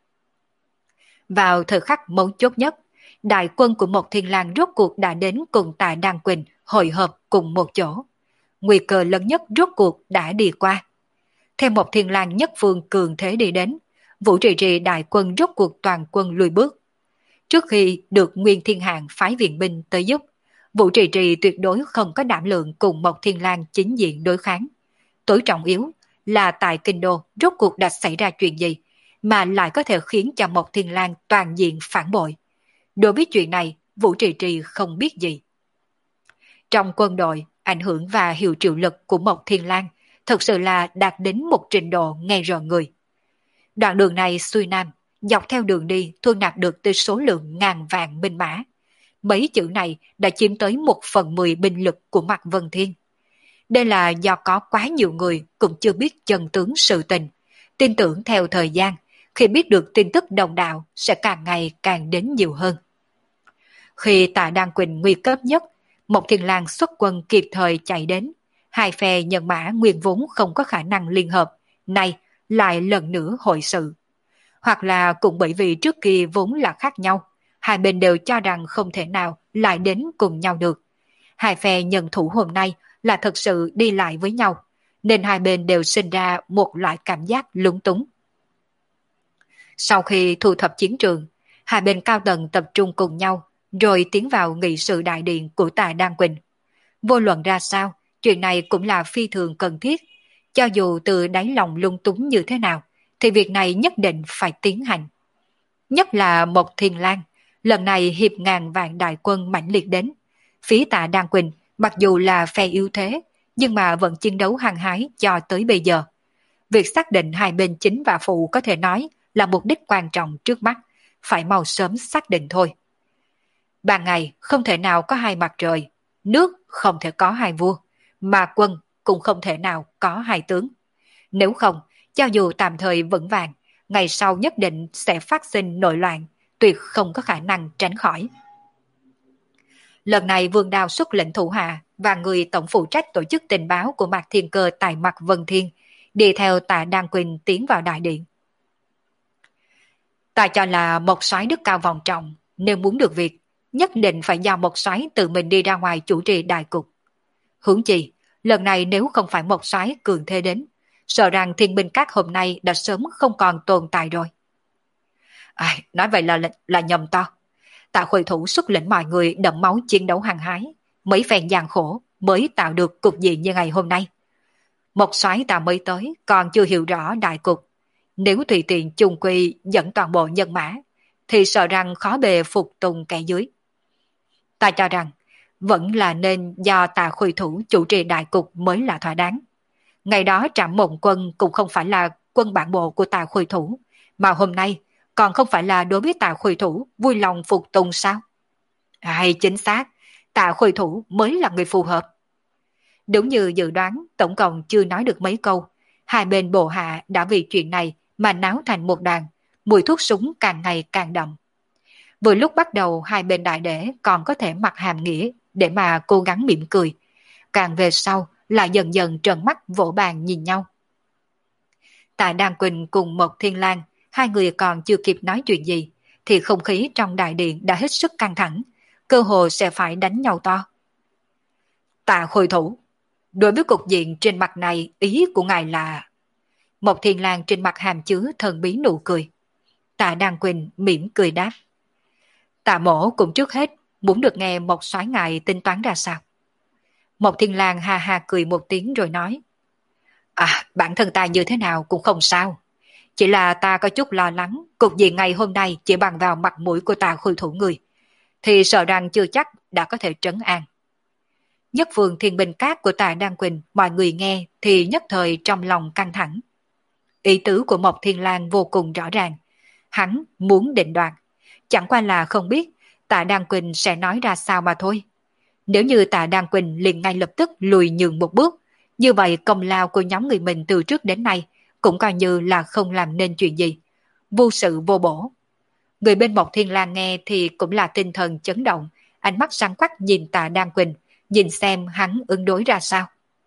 Vào thời khắc mấu chốt nhất, đại quân của Mộc Thiên Lang rốt cuộc đã đến cùng Tạ Đăng Quỳnh hội hợp cùng một chỗ. Nguy cơ lớn nhất rốt cuộc đã đi qua. Theo Mộc Thiên Lang nhất phương cường thế đi đến, Vũ Trì Trì đại quân rốt cuộc toàn quân lùi bước. Trước khi được Nguyên Thiên Hạng phái viện binh tới giúp, Vũ Trì Trì tuyệt đối không có đảm lượng cùng Mộc Thiên Lang chính diện đối kháng. Tối trọng yếu là tại Kinh Đô rốt cuộc đã xảy ra chuyện gì mà lại có thể khiến cho Mộc Thiên Lang toàn diện phản bội. Đối với chuyện này, Vũ Trì Trì không biết gì. Trong quân đội, ảnh hưởng và hiệu triệu lực của Mộc Thiên Lang thực sự là đạt đến một trình độ nghe rợn người. Đoạn đường này xuôi nam, dọc theo đường đi thu nạp được tới số lượng ngàn vạn binh mã. Mấy chữ này đã chiếm tới một phần mười binh lực của Mạc Vân Thiên. Đây là do có quá nhiều người cũng chưa biết chân tướng sự tình, tin tưởng theo thời gian, khi biết được tin tức đồng đạo sẽ càng ngày càng đến nhiều hơn. Khi Tạ Đăng Quỳnh nguy cấp nhất, Mộc Thiên Lang xuất quân kịp thời chạy đến, hai phe nhân mã nguyên vốn không có khả năng liên hợp, nay lại lần nữa hội sự. Hoặc là cũng bởi vì trước kia vốn là khác nhau, hai bên đều cho rằng không thể nào lại đến cùng nhau được. Hai phe nhân thủ hôm nay là thật sự đi lại với nhau, nên hai bên đều sinh ra một loại cảm giác lúng túng. Sau khi thu thập chiến trường, hai bên cao tầng tập trung cùng nhau, rồi tiến vào nghị sự đại điện của Tạ Đăng Quỳnh. Vô luận ra sao, chuyện này cũng là phi thường cần thiết. Cho dù từ đáy lòng lung túng như thế nào, thì việc này nhất định phải tiến hành. Nhất là Mộc Thiên Lang, lần này hiệp ngàn vạn đại quân mãnh liệt đến. Phía Tạ Đăng Quỳnh, mặc dù là phe yếu thế, nhưng mà vẫn chiến đấu hăng hái cho tới bây giờ. Việc xác định hai bên chính và phụ có thể nói là mục đích quan trọng trước mắt, phải mau sớm xác định thôi. Ban ngày không thể nào có hai mặt trời, nước không thể có hai vua, mà quân cũng không thể nào có hai tướng. Nếu không, cho dù tạm thời vững vàng, ngày sau nhất định sẽ phát sinh nội loạn, tuyệt không có khả năng tránh khỏi. Lần này Vương Đao xuất lệnh thủ hạ và người tổng phụ trách tổ chức tình báo của Mạc Thiên Cơ tại Mạc Vân Thiên, đi theo Tạ Đăng Quỳnh tiến vào đại điện. Ta cho là một soái đức cao vọng trọng, nếu muốn được việc, nhất định phải do một soái tự mình đi ra ngoài chủ trì đại cục. Huống chi, lần này nếu không phải một soái cường thế đến, sợ rằng thiên binh các hôm nay đã sớm không còn tồn tại rồi. À, nói vậy là, là là nhầm to. Tạ Khôi Thủ xuất lĩnh mọi người đẫm máu chiến đấu hăng hái, mấy phen gian khổ mới tạo được cục diện như ngày hôm nay. Một soái ta mới tới còn chưa hiểu rõ đại cục, nếu tùy tiện chung quy dẫn toàn bộ nhân mã thì sợ rằng khó bề phục tùng kẻ dưới. Ta cho rằng vẫn là nên do Tạ Khôi Thủ chủ trì đại cục mới là thỏa đáng. Ngày đó Trạm Mộng Quân cũng không phải là quân bản bộ của Tạ Khôi Thủ, mà hôm nay còn không phải là đối với Tạ Khôi Thủ vui lòng phục tùng sao? Hay chính xác, Tạ Khôi Thủ mới là người phù hợp. Đúng như dự đoán, tổng cộng chưa nói được mấy câu, hai bên bộ hạ đã vì chuyện này mà náo thành một đoàn, mùi thuốc súng càng ngày càng đậm. Vừa lúc bắt đầu hai bên đại đế còn có thể mặc hàm nghĩa để mà cố gắng mỉm cười, càng về sau là dần dần trợn mắt vỗ bàn nhìn nhau. Tạ Đan Quỳnh cùng Mộc Thiên Lang, hai người còn chưa kịp nói chuyện gì, thì không khí trong đại điện đã hết sức căng thẳng, cơ hồ sẽ phải đánh nhau to. Tạ Khôi Thủ, đối với cục diện trên mặt này, ý của ngài là... Mộc Thiên Lang trên mặt hàm chứa thần bí nụ cười. Tạ Đan Quỳnh mỉm cười đáp. Tạ mổ cũng trước hết muốn được nghe một soái ngài tính toán ra sao. Mộc Thiên Lang ha ha cười một tiếng rồi nói. À, bản thân ta như thế nào cũng không sao. Chỉ là ta có chút lo lắng, cục diện ngày hôm nay chỉ bằng vào mặt mũi của Tạ Khôi Thủ người, thì sợ rằng chưa chắc đã có thể trấn an. Nhất phương thiên bình cát của Tạ Đan Quỳnh, mọi người nghe thì nhất thời trong lòng căng thẳng. Ý tứ của Mộc Thiên Lang vô cùng rõ ràng. Hắn muốn định đoạt, chẳng qua là không biết Tạ Đan Quỳnh sẽ nói ra sao mà thôi. Nếu như Tạ Đan Quỳnh liền ngay lập tức lùi nhường một bước, như vậy công lao của nhóm người mình từ trước đến nay cũng coi như là không làm nên chuyện gì. Vô sự vô bổ. Người bên Mộc Thiên Lang nghe thì cũng là tinh thần chấn động, ánh mắt sáng quắc nhìn Tạ Đan Quỳnh, nhìn xem hắn ứng đối ra sao.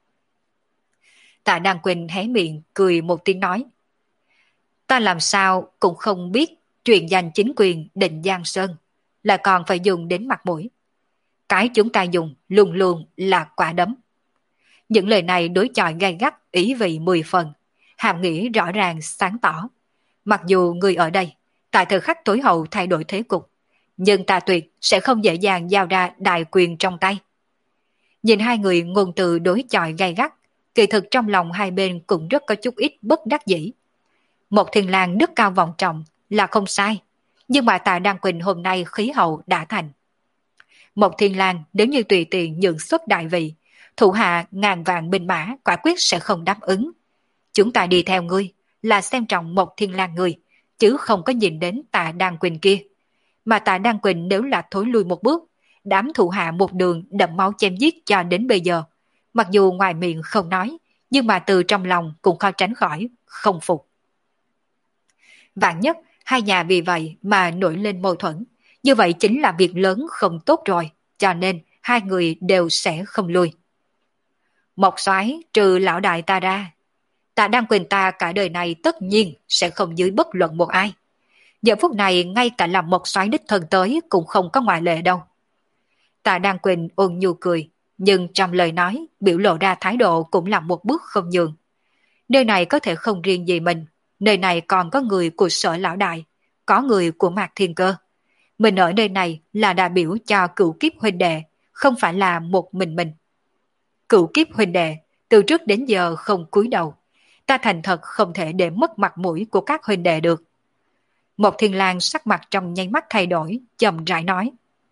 Tạ Đan Quỳnh hé miệng cười một tiếng nói. Ta làm sao cũng không biết chuyện giành chính quyền định Giang Sơn, là còn phải dùng đến mặt mũi. Cái chúng ta dùng luôn luôn là quả đấm. Những lời này đối chọi gay gắt, ý vị mười phần, hàm nghĩa rõ ràng sáng tỏ. Mặc dù người ở đây tại thời khắc tối hậu thay đổi thế cục, nhưng ta tuyệt sẽ không dễ dàng giao ra đại quyền trong tay. Nhìn hai người ngôn từ đối chọi gay gắt, kỳ thực trong lòng hai bên cũng rất có chút ít bất đắc dĩ. Một Thiên Lang đức cao vọng trọng là không sai, nhưng mà Tạ Đan Quỳnh hôm nay khí hậu đã thành. Một Thiên Lang nếu như tùy tiện nhượng xuất đại vị, thủ hạ ngàn vạn binh mã quả quyết sẽ không đáp ứng. Chúng ta đi theo ngươi là xem trọng Một Thiên Lang ngươi, chứ không có nhìn đến Tạ Đan Quỳnh kia. Mà Tạ Đan Quỳnh nếu là thối lui một bước, đám thủ hạ một đường đẫm máu chém giết cho đến bây giờ. Mặc dù ngoài miệng không nói, nhưng mà từ trong lòng cũng khó tránh khỏi, không phục. Vạn nhất, hai nhà vì vậy mà nổi lên mâu thuẫn. Như vậy chính là việc lớn không tốt rồi, cho nên hai người đều sẽ không lui. Một soái trừ lão đại ta ra, Tạ Đan Quỳnh ta cả đời này tất nhiên sẽ không dưới bất luận một ai. Giờ phút này ngay cả làm một soái đích thân tới cũng không có ngoại lệ đâu. Tạ Đan Quỳnh ôn nhu cười, nhưng trong lời nói biểu lộ ra thái độ cũng là một bước không nhường. Nơi này có thể không riêng gì mình, nơi này còn có người của Sở lão đại, có người của Mạc Thiên Cơ. Mình ở nơi này là đại biểu cho cửu kiếp huynh đệ, không phải là một mình mình. Cửu kiếp huynh đệ, từ trước đến giờ không cúi đầu, ta thành thật không thể để mất mặt mũi của các huynh đệ được. Một Thiên Lang sắc mặt trong nháy mắt thay đổi, chậm rãi nói.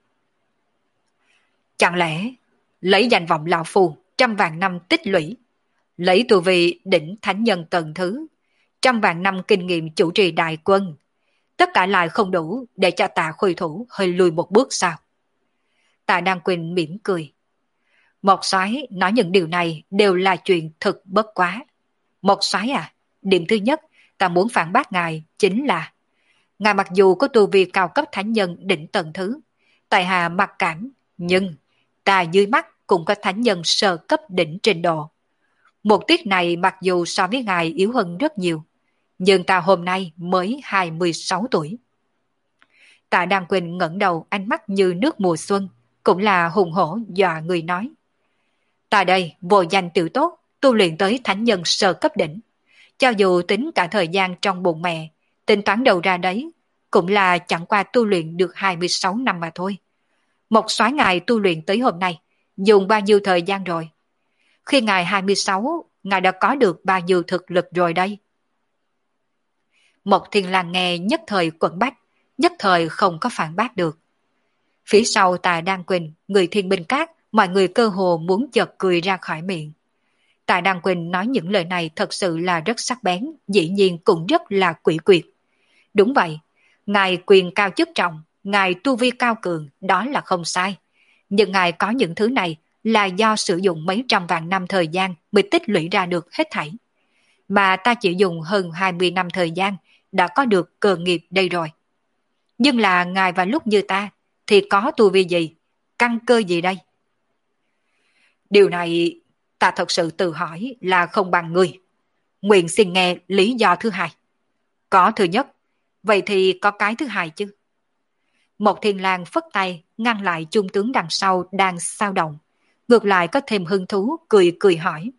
Chẳng lẽ lấy danh vọng lão phu trăm vạn năm tích lũy, lấy tu vi đỉnh thánh nhân tầng thứ, trăm vạn năm kinh nghiệm chủ trì đại quân, tất cả lại không đủ để cho Tạ Khôi Thủ hơi lùi một bước sao? Tạ Đan Quỳnh mỉm cười. Một soái nói những điều này đều là chuyện thực bất quá. Một soái à, điểm thứ nhất ta muốn phản bác ngài chính là ngài mặc dù có tu vi cao cấp thánh nhân đỉnh tầng thứ, tại hạ mặc cảm, nhưng ta dưới mắt cũng có thánh nhân sơ cấp đỉnh trình độ. Một tiết này mặc dù so với ngài yếu hơn rất nhiều, nhưng ta hôm nay mới hai mươi sáu tuổi. Tạ Đan Quỳnh ngẩng đầu, ánh mắt như nước mùa xuân, cũng là hùng hổ dọa người nói. Ta đây vô danh tiểu tốt, tu luyện tới thánh nhân sơ cấp đỉnh. Cho dù tính cả thời gian trong bụng mẹ, tính toán đầu ra đấy, cũng là chẳng qua tu luyện được hai mươi sáu năm mà thôi. Một soái ngài tu luyện tới hôm nay, dùng bao nhiêu thời gian rồi? Khi ngài hai mươi sáu, ngài đã có được bao nhiêu thực lực rồi đây? Một Thiên Lang nghe nhất thời quẩn bách, nhất thời không có phản bác được. Phía sau Tạ Đan Quỳnh, người thiên binh cát, mọi người cơ hồ muốn chợt cười ra khỏi miệng. Tạ Đăng Quỳnh nói những lời này thật sự là rất sắc bén, dĩ nhiên cũng rất là quỷ quyệt. Đúng vậy, ngài quyền cao chức trọng, ngài tu vi cao cường, đó là không sai. Nhưng ngài có những thứ này là do sử dụng mấy trăm vạn năm thời gian mới tích lũy ra được hết thảy. Mà ta chỉ dùng hơn hai mươi năm thời gian đã có được cơ nghiệp đây rồi. Nhưng là ngài và lúc như ta thì có tu vi gì, căn cơ gì đây? Điều này ta thật sự tự hỏi là không bằng ngươi. Nguyện xin nghe lý do thứ hai. Có thứ nhất, vậy thì có cái thứ hai chứ? Một Thiên Lang phất tay ngăn lại trung tướng đằng sau đang sao động. Ngược lại có thêm hứng thú cười cười hỏi.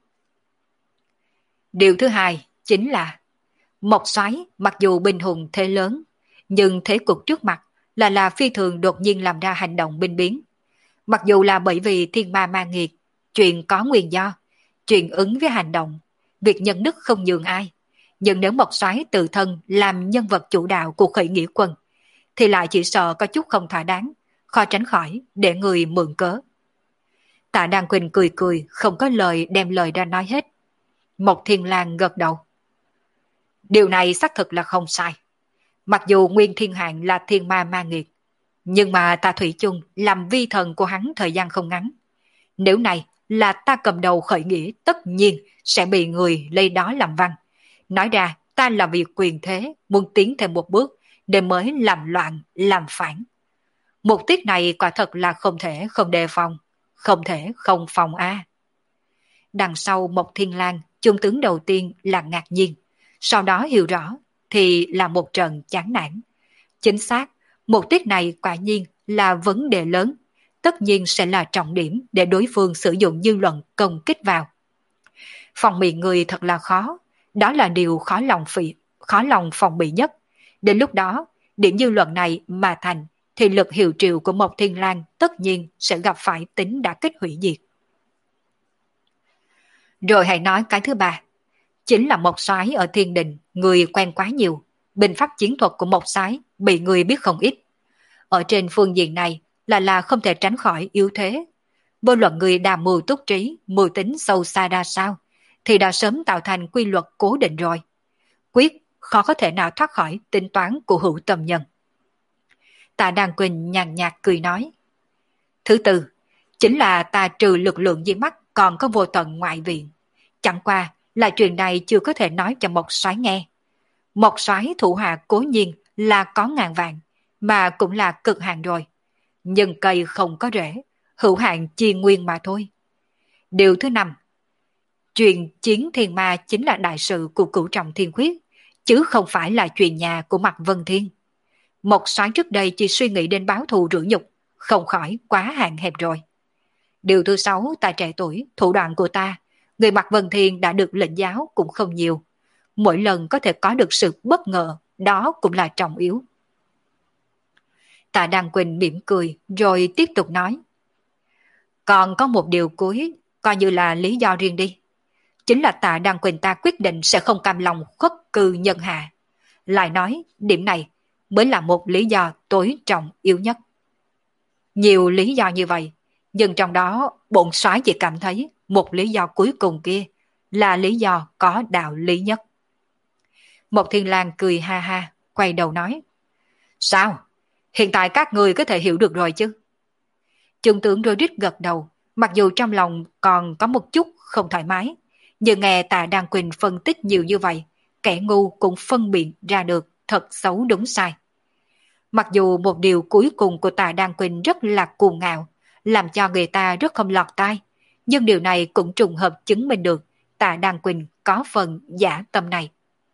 Điều thứ hai chính là Mộc Soái mặc dù binh hùng thế lớn, nhưng thế cục trước mặt là là phi thường đột nhiên làm ra hành động binh biến. Mặc dù là bởi vì thiên ma ma nghiệt, chuyện có nguyên do, chuyện ứng với hành động, việc nhân đức không nhường ai. Nhưng nếu Mộc Soái tự thân làm nhân vật chủ đạo của khởi nghĩa quân, thì lại chỉ sợ có chút không thỏa đáng, khó tránh khỏi để người mượn cớ. Tạ Đăng Quỳnh cười cười, không có lời đem lời ra nói hết. Mộc Thiên Lang gật đầu. Điều này xác thực là không sai. Mặc dù Nguyên Thiên Hạng là thiên ma ma nghiệt, nhưng mà ta thủy chung làm vi thần của hắn thời gian không ngắn. Nếu này là ta cầm đầu khởi nghĩa, tất nhiên sẽ bị người lấy đó làm văn. Nói ra ta là vì quyền thế, muốn tiến thêm một bước, nên mới làm loạn, làm phản. Mục tiết này quả thật là không thể không đề phòng, không thể không phòng a. Đằng sau Mộc Thiên Lang, trung tướng đầu tiên là ngạc nhiên, sau đó hiểu rõ thì là một trận chán nản. Chính xác, mục tiết này quả nhiên là vấn đề lớn, tất nhiên sẽ là trọng điểm để đối phương sử dụng dư luận công kích vào. Phòng bị người thật là khó, đó là điều khó lòng phỉ, khó lòng phòng bị nhất. Đến lúc đó, điểm dư luận này mà thành, thì lực hiệu triệu của Mộc Thiên Lang tất nhiên sẽ gặp phải tính đả kích hủy diệt. Rồi hãy nói cái thứ ba, chính là Mộc Soái ở Thiên Đình, người quen quá nhiều, binh pháp chiến thuật của Mộc Soái bị người biết không ít. Ở trên phương diện này là là không thể tránh khỏi yếu thế. Vô luận người đa mưu túc trí, mưu tính sâu xa ra sao, thì đã sớm tạo thành quy luật cố định rồi. Quyết khó có thể nào thoát khỏi tính toán của hữu tâm nhân. Tạ Đăng Quỳnh nhàn nhạt cười nói. Thứ tư, chính là ta trừ lực lượng di mắt còn có vô tận ngoại viện. Chẳng qua là chuyện này chưa có thể nói cho Mộc Soái nghe. Mộc Soái thủ hạ cố nhiên là có ngàn vạn, mà cũng là cực hạn rồi. Nhưng cây không có rễ, hữu hạn chi nguyên mà thôi. Điều thứ năm, chuyện chiến thiên ma chính là đại sự của cửu trọng thiên khuyết, chứ không phải là chuyện nhà của Mạc Vân Thiên. Mộc Soái trước đây chỉ suy nghĩ đến báo thù rửa nhục, không khỏi quá hạn hẹp rồi. Điều thứ sáu, ta trẻ tuổi, thủ đoạn của ta, người Mạc Vân Thiên đã được lệnh giáo cũng không nhiều. Mỗi lần có thể có được sự bất ngờ, đó cũng là trọng yếu. Tạ Đăng Quỳnh mỉm cười rồi tiếp tục nói. Còn có một điều cuối, coi như là lý do riêng đi. Chính là Tạ Đăng Quỳnh ta quyết định sẽ không cam lòng khuất cư nhân hạ. Lại nói, điểm này mới là một lý do tối trọng yếu nhất. Nhiều lý do như vậy, nhưng trong đó bổn soái chỉ cảm thấy một lý do cuối cùng kia là lý do có đạo lý nhất. Một Thiên Lang cười ha ha, quay đầu nói. Sao? Hiện tại các người có thể hiểu được rồi chứ? Trung tướng Rhodes gật đầu, mặc dù trong lòng còn có một chút không thoải mái, nhưng nghe Tạ Đăng Quỳnh phân tích nhiều như vậy, kẻ ngu cũng phân biệt ra được thật xấu đúng sai. Mặc dù một điều cuối cùng của Tạ Đăng Quỳnh rất là cuồng ngạo, làm cho người ta rất không lọt tai, nhưng điều này cũng trùng hợp chứng minh được Tạ Đăng Quỳnh có phần giả tâm này.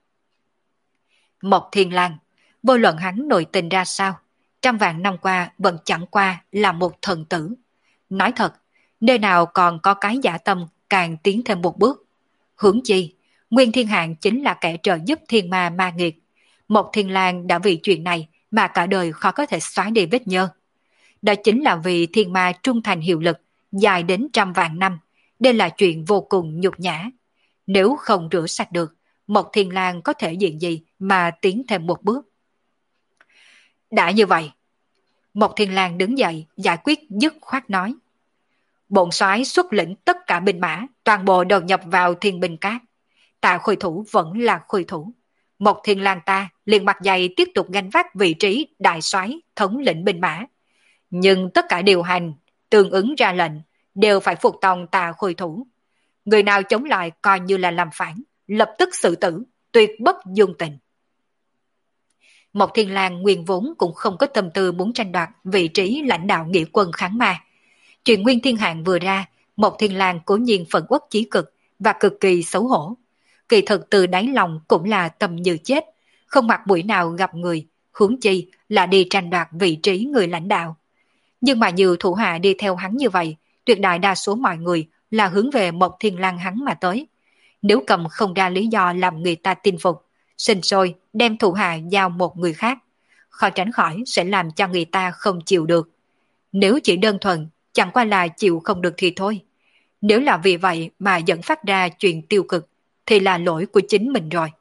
Mộc Thiên Lang, vô luận hắn nội tình ra sao, trăm vạn năm qua vẫn chẳng qua là một thần tử. Nói thật, nơi nào còn có cái giả tâm càng tiến thêm một bước. Hướng chi, Nguyên Thiên Hạng chính là kẻ trợ giúp thiên ma ma nghiệt. Mộc Thiên Lang đã vì chuyện này mà cả đời khó có thể xóa đi vết nhơ. Đó chính là vì thiên ma trung thành hiệu lực, dài đến trăm vạn năm. Đây là chuyện vô cùng nhục nhã. Nếu không rửa sạch được, Mộc Thiên Lang có thể diện gì mà tiến thêm một bước. Đã như vậy, Mộc Thiên Lang đứng dậy giải quyết dứt khoát nói. Bổn soái xuất lĩnh tất cả binh mã, toàn toàn bộ đầu nhập vào thiên binh cát. Tạ Khôi Thủ vẫn là Khôi Thủ. Mộc Thiên Lang ta liền mặt dày tiếp tục gánh vác vị trí đại soái thống lĩnh binh mã. Nhưng tất cả điều hành, tương ứng ra lệnh, đều phải phục tòng Tạ Khôi Thủ. Người nào chống lại coi như là làm phản, lập tức xử tử, tuyệt bất dung tình. Mộc Thiên Lang nguyên vốn cũng không có tâm tư muốn tranh đoạt vị trí lãnh đạo nghĩa quân kháng ma. Chuyện Nguyên Thiên Hạng vừa ra, Mộc Thiên Lang cố nhiên phẫn uất chí cực và cực kỳ xấu hổ. Kỳ thực từ đáy lòng cũng là tâm như chết, không mặt mũi nào gặp người, huống chi là đi tranh đoạt vị trí người lãnh đạo. Nhưng mà nhiều thủ hạ đi theo hắn như vậy, tuyệt đại đa số mọi người là hướng về Mộc Thiên Lang hắn mà tới. Nếu cầm không ra lý do làm người ta tin phục, sinh sôi đem thủ hạ giao một người khác, khó tránh khỏi sẽ làm cho người ta không chịu được. Nếu chỉ đơn thuần, chẳng qua là chịu không được thì thôi. Nếu là vì vậy mà dẫn phát ra chuyện tiêu cực, thì là lỗi của chính mình rồi.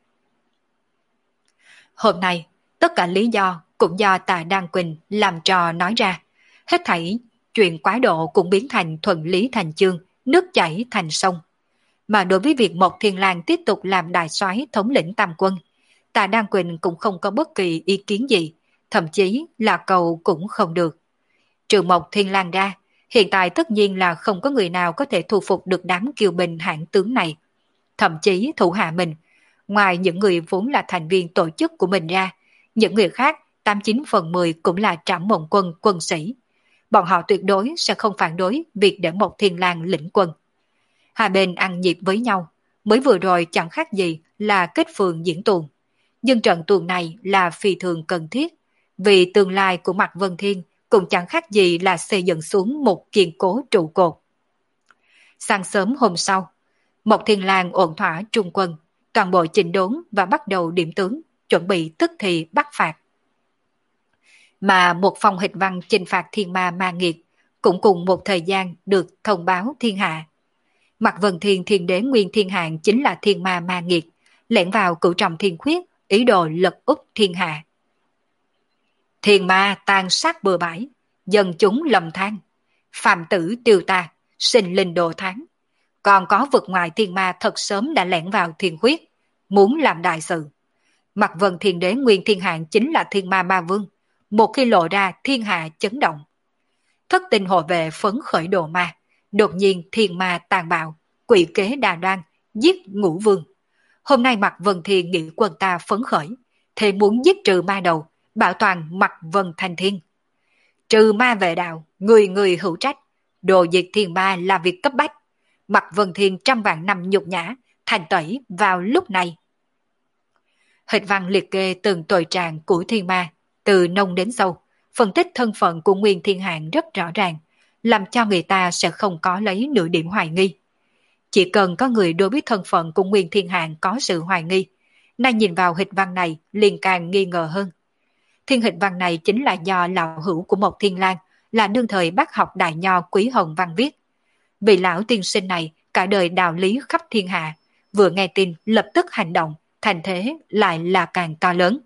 Hôm nay, tất cả lý do cũng do Tạ Đan Quỳnh làm trò nói ra. Hết thảy chuyện quá độ cũng biến thành thuận lý thành chương, nước chảy thành sông. Mà đối với việc Mộc Thiên Lang tiếp tục làm đại soái thống lĩnh tam quân, Tạ Đan Quỳnh cũng không có bất kỳ ý kiến gì, thậm chí là cầu cũng không được. Trừ Mộc Thiên Lang ra, hiện tại tất nhiên là không có người nào có thể thu phục được đám kiêu binh hãn tướng này. Thậm chí thủ hạ mình, ngoài những người vốn là thành viên tổ chức của mình ra, những người khác tám mươi chín phần mười cũng là Trảm Mộng Quân quân sĩ. Bọn họ tuyệt đối sẽ không phản đối việc để Mộc Thiên Lang lĩnh quân. Hai bên ăn nhịp với nhau, mới vừa rồi chẳng khác gì là kết phường diễn tuồng. Nhưng trận tuồng này là phi thường cần thiết, vì tương lai của Mạc Vân Thiên cũng chẳng khác gì là xây dựng xuống một kiên cố trụ cột. Sáng sớm hôm sau, Mộc Thiên Lang ổn thỏa trung quân, toàn bộ chỉnh đốn và bắt đầu điểm tướng, chuẩn bị tức thì bắt phạt. Mà một phòng hịch văn chinh phạt thiên ma ma nghiệt cũng cùng một thời gian được thông báo thiên hạ. Mạc Vân Thiên Thiên Đế Nguyên Thiên Hạng chính là thiên ma ma nghiệt, lẻn vào cửu trọng thiên khuyết, ý đồ lật úp thiên hạ. Thiên ma tàn sát bừa bãi, dân chúng lầm than, phàm tử tiêu ta, sinh linh đồ tháng. Còn có vực ngoài thiên ma thật sớm đã lẻn vào thiên khuyết, muốn làm đại sự. Mạc Vân Thiên Đế Nguyên Thiên Hạng chính là thiên ma ma vương, một khi lộ ra thiên hạ chấn động. Thất tinh hộ vệ phấn khởi đồ ma, đột nhiên thiên ma tàn bạo, quỷ kế đà đoan, giết ngũ vương. Hôm nay Mạc Vân Thiên nghĩ quân ta phấn khởi, thế muốn giết trừ ma đầu, bảo toàn Mạc Vân Thành Thiên. Trừ ma vệ đạo, người người hữu trách, đồ diệt thiên ma là việc cấp bách. Mạc Vân Thiên trăm vạn năm nhục nhã, thành tẩy vào lúc này. Hịch văn liệt kê từng tội trạng của thiên ma, từ nông đến sâu, phân tích thân phận của Nguyên Thiên Hạng rất rõ ràng, làm cho người ta sẽ không có lấy nửa điểm hoài nghi. Chỉ cần có người đối với thân phận của Nguyên Thiên Hạng có sự hoài nghi, nay nhìn vào hịch văn này liền càng nghi ngờ hơn. Thiên hịch văn này chính là do lão hữu của Mộc Thiên Lang, là đương thời bác học đại nho Quý Hồng Văn viết. Vị lão tiên sinh này cả đời đạo lý khắp thiên hạ, vừa nghe tin lập tức hành động, thành thế lại là càng to lớn.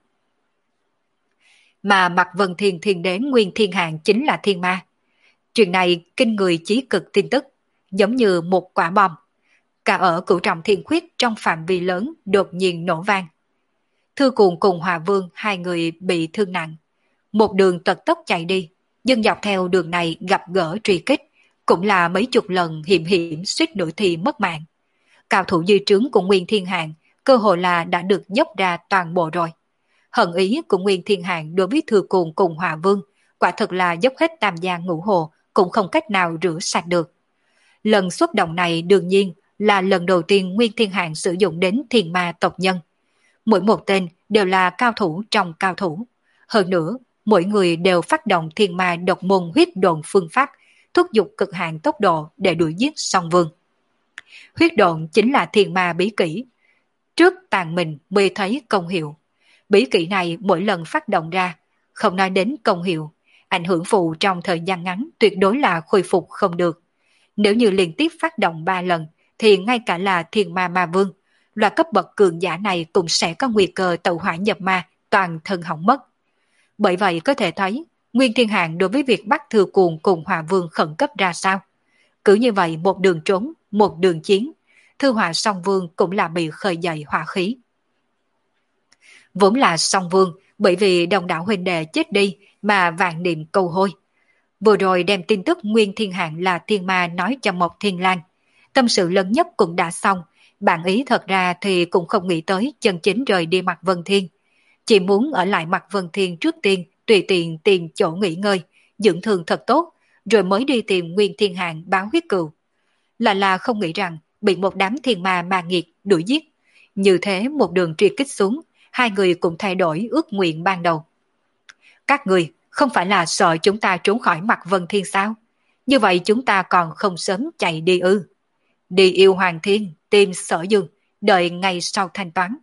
Mà Mạc Vân Thiên Thiên Đế Nguyên Thiên Hạng chính là thiên ma. Chuyện này kinh người chí cực tin tức, giống như một quả bom. Cả ở cửu trọng thiên khuyết trong phạm vi lớn đột nhiên nổ vang. Thư Cuồng cùng Hòa Vương hai người bị thương nặng. Một đường tật tốc chạy đi, nhưng dọc theo đường này gặp gỡ truy kích, cũng là mấy chục lần hiểm hiểm suýt nữa thì mất mạng. Cao thủ dư trướng của Nguyên Thiên Hạng cơ hội là đã được dốc ra toàn bộ rồi. Hận ý của Nguyên Thiên Hạng đối với Thư Cuồng cùng Hòa Vương quả thực là dốc hết tam giang ngũ hồ cũng không cách nào rửa sạch được. Lần xuất động này đương nhiên là lần đầu tiên Nguyên Thiên Hạng sử dụng đến thiên ma tộc nhân. Mỗi một tên đều là cao thủ trong cao thủ. Hơn nữa, mỗi người đều phát động thiên ma độc môn huyết độn phương pháp, thúc giục cực hạn tốc độ để đuổi giết song vương. Huyết độn chính là thiên ma bí kỹ. Trước tàn mình mới thấy công hiệu. Bí kỹ này mỗi lần phát động ra, không nói đến công hiệu, ảnh hưởng phụ trong thời gian ngắn tuyệt đối là khôi phục không được. Nếu như liên tiếp phát động ba lần, thì ngay cả là thiên ma ma vương, loại cấp bậc cường giả này cũng sẽ có nguy cơ tẩu hỏa nhập ma, toàn thân hỏng mất. Bởi vậy có thể thấy, Nguyên Thiên Hạng đối với việc bắt Thư Cuồng cùng Hòa Vương khẩn cấp ra sao. Cứ như vậy một đường trốn, một đường chiến, Thư Họa Song Vương cũng là bị khơi dậy hỏa khí. Vốn là Song Vương, bởi vì đồng đạo huynh đệ chết đi mà vạn niệm cầu hôi. Vừa rồi đem tin tức Nguyên Thiên Hạng là thiên ma nói cho Mộc Thiên Lan. Tâm sự lớn nhất cũng đã xong, bản ý thật ra thì cũng không nghĩ tới chân chính rời đi Mạc Vân Thiên. Chỉ muốn ở lại Mạc Vân Thiên trước tiên, tùy tiện tìm chỗ nghỉ ngơi, dưỡng thương thật tốt, rồi mới đi tìm Nguyên Thiên Hạng báo huyết cừu. Là là không nghĩ rằng bị một đám thiên ma ma nghiệt đuổi giết. Như thế một đường truy kích xuống, hai người cũng thay đổi ước nguyện ban đầu. Các người không phải là sợ chúng ta trốn khỏi Mạc Vân Thiên sao? Như vậy chúng ta còn không sớm chạy đi ư? Đi yêu Hoàng Thiên, tìm Sở Dương, đợi ngày sau thanh toán.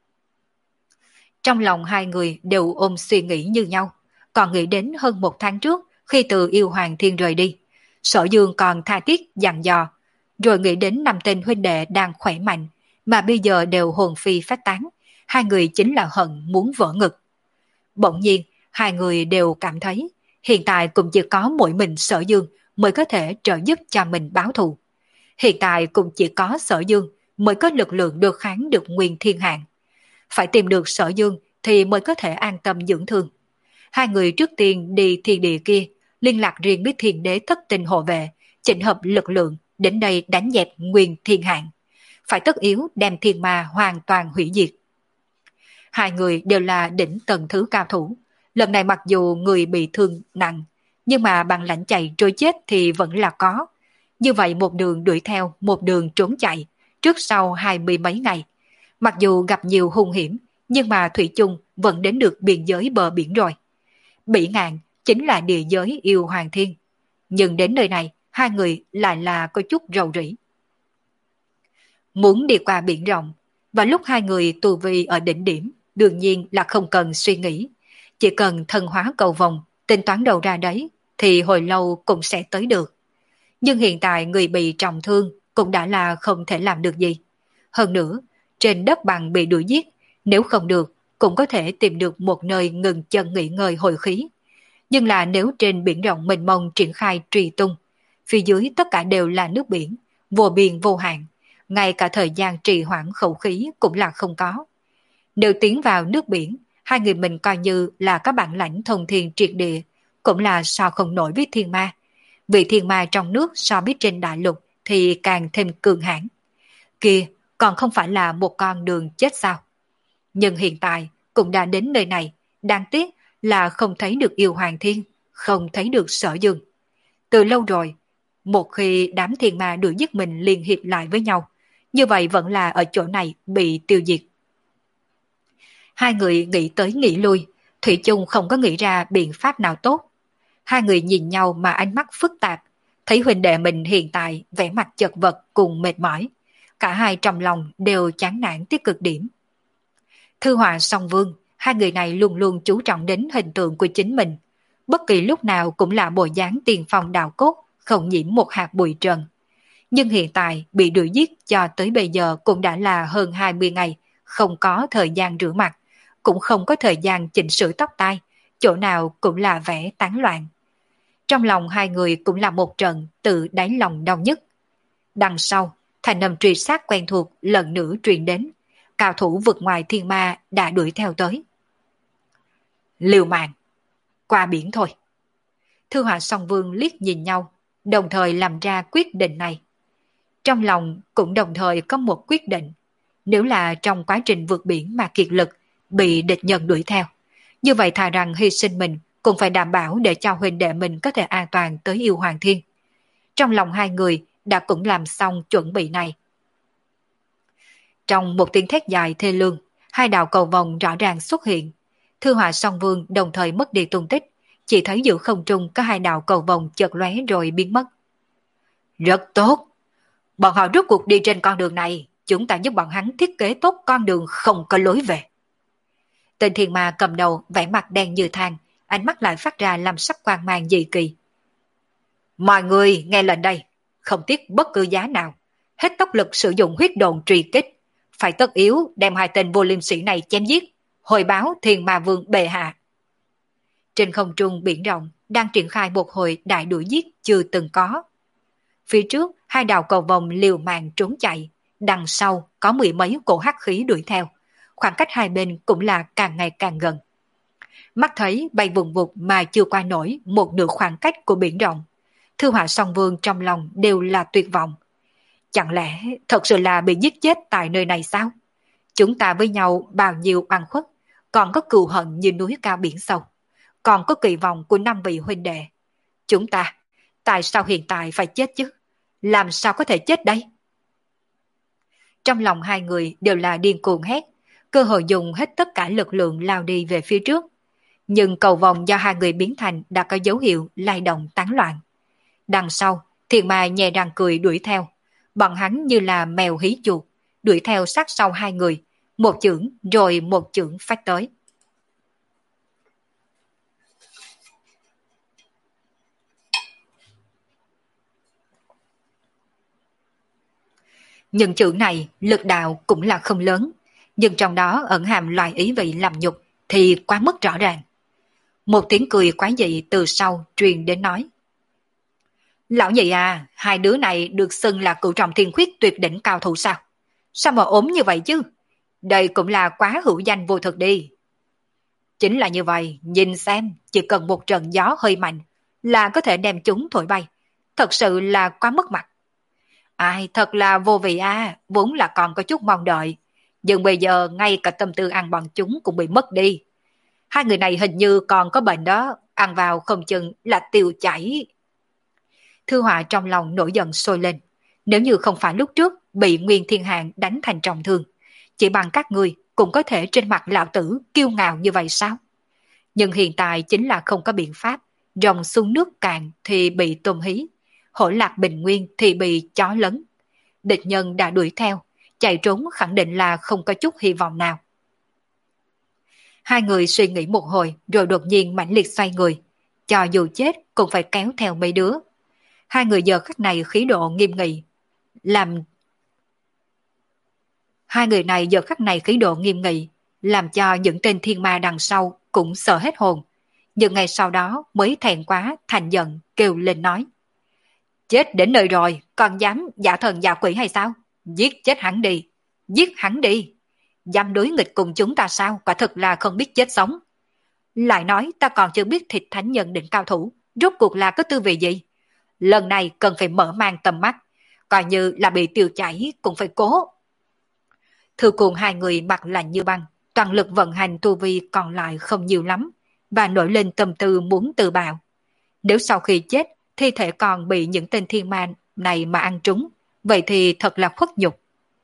Trong lòng hai người đều ôm suy nghĩ như nhau, còn nghĩ đến hơn một tháng trước khi từ yêu Hoàng Thiên rời đi. Sở Dương còn tha thiết dặn dò, rồi nghĩ đến năm tên huynh đệ đang khỏe mạnh, mà bây giờ đều hồn phi phách tán, hai người chính là hận muốn vỡ ngực. Bỗng nhiên, hai người đều cảm thấy hiện tại cũng chỉ có mỗi mình Sở Dương mới có thể trợ giúp cho mình báo thù. Hiện tại cũng chỉ có Sở Dương mới có lực lượng được kháng được Nguyên Thiên Hạng. Phải tìm được Sở Dương thì mới có thể an tâm dưỡng thương. Hai người trước tiên đi thiên địa kia, liên lạc riêng với thiên đế thất tinh hộ vệ, chỉnh hợp lực lượng đến đây đánh dẹp Nguyên Thiên Hạng. Phải tất yếu đem thiên ma hoàn toàn hủy diệt. Hai người đều là đỉnh tầng thứ cao thủ. Lần này mặc dù người bị thương nặng, nhưng mà bằng lãnh chạy trôi chết thì vẫn là có. Như vậy một đường đuổi theo, một đường trốn chạy, trước sau hai mươi mấy ngày. Mặc dù gặp nhiều hung hiểm, nhưng mà Thủy chung vẫn đến được biên giới bờ biển rồi. Bỉ ngạn chính là địa giới yêu Hoàng Thiên. Nhưng đến nơi này, hai người lại là có chút rầu rĩ. Muốn đi qua biển rộng, và lúc hai người tù vi ở đỉnh điểm, đương nhiên là không cần suy nghĩ. Chỉ cần thân hóa cầu vòng, tính toán đầu ra đấy, thì hồi lâu cũng sẽ tới được. Nhưng hiện tại người bị trọng thương cũng đã là không thể làm được gì. Hơn nữa, trên đất bằng bị đuổi giết, nếu không được, cũng có thể tìm được một nơi ngừng chân nghỉ ngơi hồi khí. Nhưng là nếu trên biển rộng mênh mông triển khai truy tung, phía dưới tất cả đều là nước biển, vô biên vô hạn, ngay cả thời gian trì hoãn khẩu khí cũng là không có. Nếu tiến vào nước biển, hai người mình coi như là các bản lãnh thông thiên triệt địa, cũng là so không nổi với thiên ma. Vì thiên ma trong nước so với trên đại lục thì càng thêm cường hãn. Kia còn không phải là một con đường chết sao? Nhưng hiện tại cũng đã đến nơi này, đáng tiếc là không thấy được yêu Hoàng Thiên, không thấy được Sở Dương. Từ lâu rồi, một khi đám thiên ma đuổi giết mình liên hiệp lại với nhau, như vậy vẫn là ở chỗ này bị tiêu diệt. Hai người nghĩ tới nghĩ lui, Thủy chung không có nghĩ ra biện pháp nào tốt. Hai người nhìn nhau mà ánh mắt phức tạp, thấy huynh đệ mình hiện tại vẻ mặt chật vật cùng mệt mỏi. Cả hai trong lòng đều chán nản tới cực điểm. Thư Họa Song Vương, hai người này luôn luôn chú trọng đến hình tượng của chính mình. Bất kỳ lúc nào cũng là bộ dáng tiền phong đạo cốt, không nhiễm một hạt bụi trần. Nhưng hiện tại bị đuổi giết cho tới bây giờ cũng đã là hơn hai mươi ngày, không có thời gian rửa mặt, cũng không có thời gian chỉnh sửa tóc tai, chỗ nào cũng là vẻ tán loạn. Trong lòng hai người cũng là một trận tự đáy lòng đau nhất. Đằng sau, thành âm truy sát quen thuộc lần nữa truyền đến, cao thủ vượt ngoài thiên ma đã đuổi theo tới. Liều mạng, qua biển thôi. Thư Họa Song Vương liếc nhìn nhau, đồng thời làm ra quyết định này. Trong lòng cũng đồng thời có một quyết định, nếu là trong quá trình vượt biển mà kiệt lực, bị địch nhân đuổi theo, như vậy thà rằng hy sinh mình cũng phải đảm bảo để cho huynh đệ mình có thể an toàn tới yêu Hoàng Thiên. Trong lòng hai người đã cũng làm xong chuẩn bị này. Trong một tiếng thét dài thê lương, hai đạo cầu vồng rõ ràng xuất hiện. Thư Họa Song Vương đồng thời mất đi tung tích, chỉ thấy giữa không trung có hai đạo cầu vồng chợt lóe rồi biến mất. Rất tốt! Bọn họ rốt cuộc đi trên con đường này, chúng ta giúp bọn hắn thiết kế tốt con đường không có lối về. Tên thiên ma cầm đầu vẻ mặt đen như than, ánh mắt lại phát ra làm sắc quang mang dị kỳ. Mọi người nghe lệnh đây, không tiếc bất cứ giá nào, hết tốc lực sử dụng huyết đồn truy kích, phải tất yếu đem hai tên vô liêm sĩ này chém giết, hồi báo thiên ma vương bệ hạ. Trên không trung biển rộng đang triển khai một hồi đại đuổi giết chưa từng có. Phía trước, hai đạo cầu vồng liều mạng trốn chạy, đằng sau có mười mấy cổ hắc khí đuổi theo. Khoảng cách hai bên cũng là càng ngày càng gần. Mắt thấy bay vùng vụt mà chưa qua nổi một nửa khoảng cách của biển rộng. Thư Họa Song Vương trong lòng đều là tuyệt vọng. Chẳng lẽ thật sự là bị giết chết tại nơi này sao? Chúng ta với nhau bao nhiêu oan khuất, còn có cừu hận như núi cao biển sâu, còn có kỳ vọng của năm vị huynh đệ. Chúng ta, tại sao hiện tại phải chết chứ? Làm sao có thể chết đây? Trong lòng hai người đều là điên cuồng hét, cơ hội dùng hết tất cả lực lượng lao đi về phía trước. Nhưng cầu vòng do hai người biến thành đã có dấu hiệu lay động tán loạn. Đằng sau, Thiền Ma nhè răng cười đuổi theo. Bọn hắn như là mèo hí chuột, đuổi theo sát sau hai người, một chưởng rồi một chưởng phách tới. Những chưởng này lực đạo cũng là không lớn, nhưng trong đó ẩn hàm loại ý vị làm nhục thì quá mức rõ ràng. Một tiếng cười quái dị từ sau truyền đến nói: Lão nhị à, hai đứa này được xưng là cửu trọng thiên khuyết tuyệt đỉnh cao thủ sao? Sao mà ốm như vậy chứ? Đây cũng là quá hữu danh vô thực đi. Chính là như vậy, nhìn xem, chỉ cần một trận gió hơi mạnh là có thể đem chúng thổi bay. Thật sự là quá mất mặt. Ai, thật là vô vị à, vốn là còn có chút mong đợi. Nhưng bây giờ ngay cả tâm tư ăn bọn chúng cũng bị mất đi. Hai người này hình như còn có bệnh đó, ăn vào không chừng là tiêu chảy. Thư Họa trong lòng nổi giận sôi lên. Nếu như không phải lúc trước bị Nguyên Thiên Hạng đánh thành trọng thương, chỉ bằng các ngươi cũng có thể trên mặt lão tử kiêu ngạo như vậy sao? Nhưng hiện tại chính là không có biện pháp, rồng xuống nước cạn thì bị tôm hí, hổ lạc bình nguyên thì bị chó lấn. Địch nhân đã đuổi theo, chạy trốn khẳng định là không có chút hy vọng nào. Hai người suy nghĩ một hồi rồi đột nhiên mãnh liệt xoay người, cho dù chết cũng phải kéo theo mấy đứa. Hai người giờ khắc này khí độ nghiêm nghị, làm Hai người này giờ khắc này khí độ nghiêm nghị, làm cho những tên thiên ma đằng sau cũng sợ hết hồn. Nhưng ngay sau đó mới thẹn quá thành giận kêu lên nói: Chết đến nơi rồi, còn dám giả thần giả quỷ hay sao? Giết chết hắn đi, giết hắn đi. Dám đối nghịch cùng chúng ta sao? Quả thực là không biết chết sống. Lại nói ta còn chưa biết thịt thánh nhân đỉnh cao thủ, rốt cuộc là có tư vị gì? Lần này cần phải mở mang tầm mắt, coi như là bị tiêu chảy cũng phải cố. Thư cùng hai người mặt lạnh như băng, toàn lực vận hành tu vi còn lại không nhiều lắm, và nổi lên tâm tư muốn tự bạo. Nếu sau khi chết, thi thể còn bị những tên thiên ma này mà ăn trúng, vậy thì thật là khuất nhục.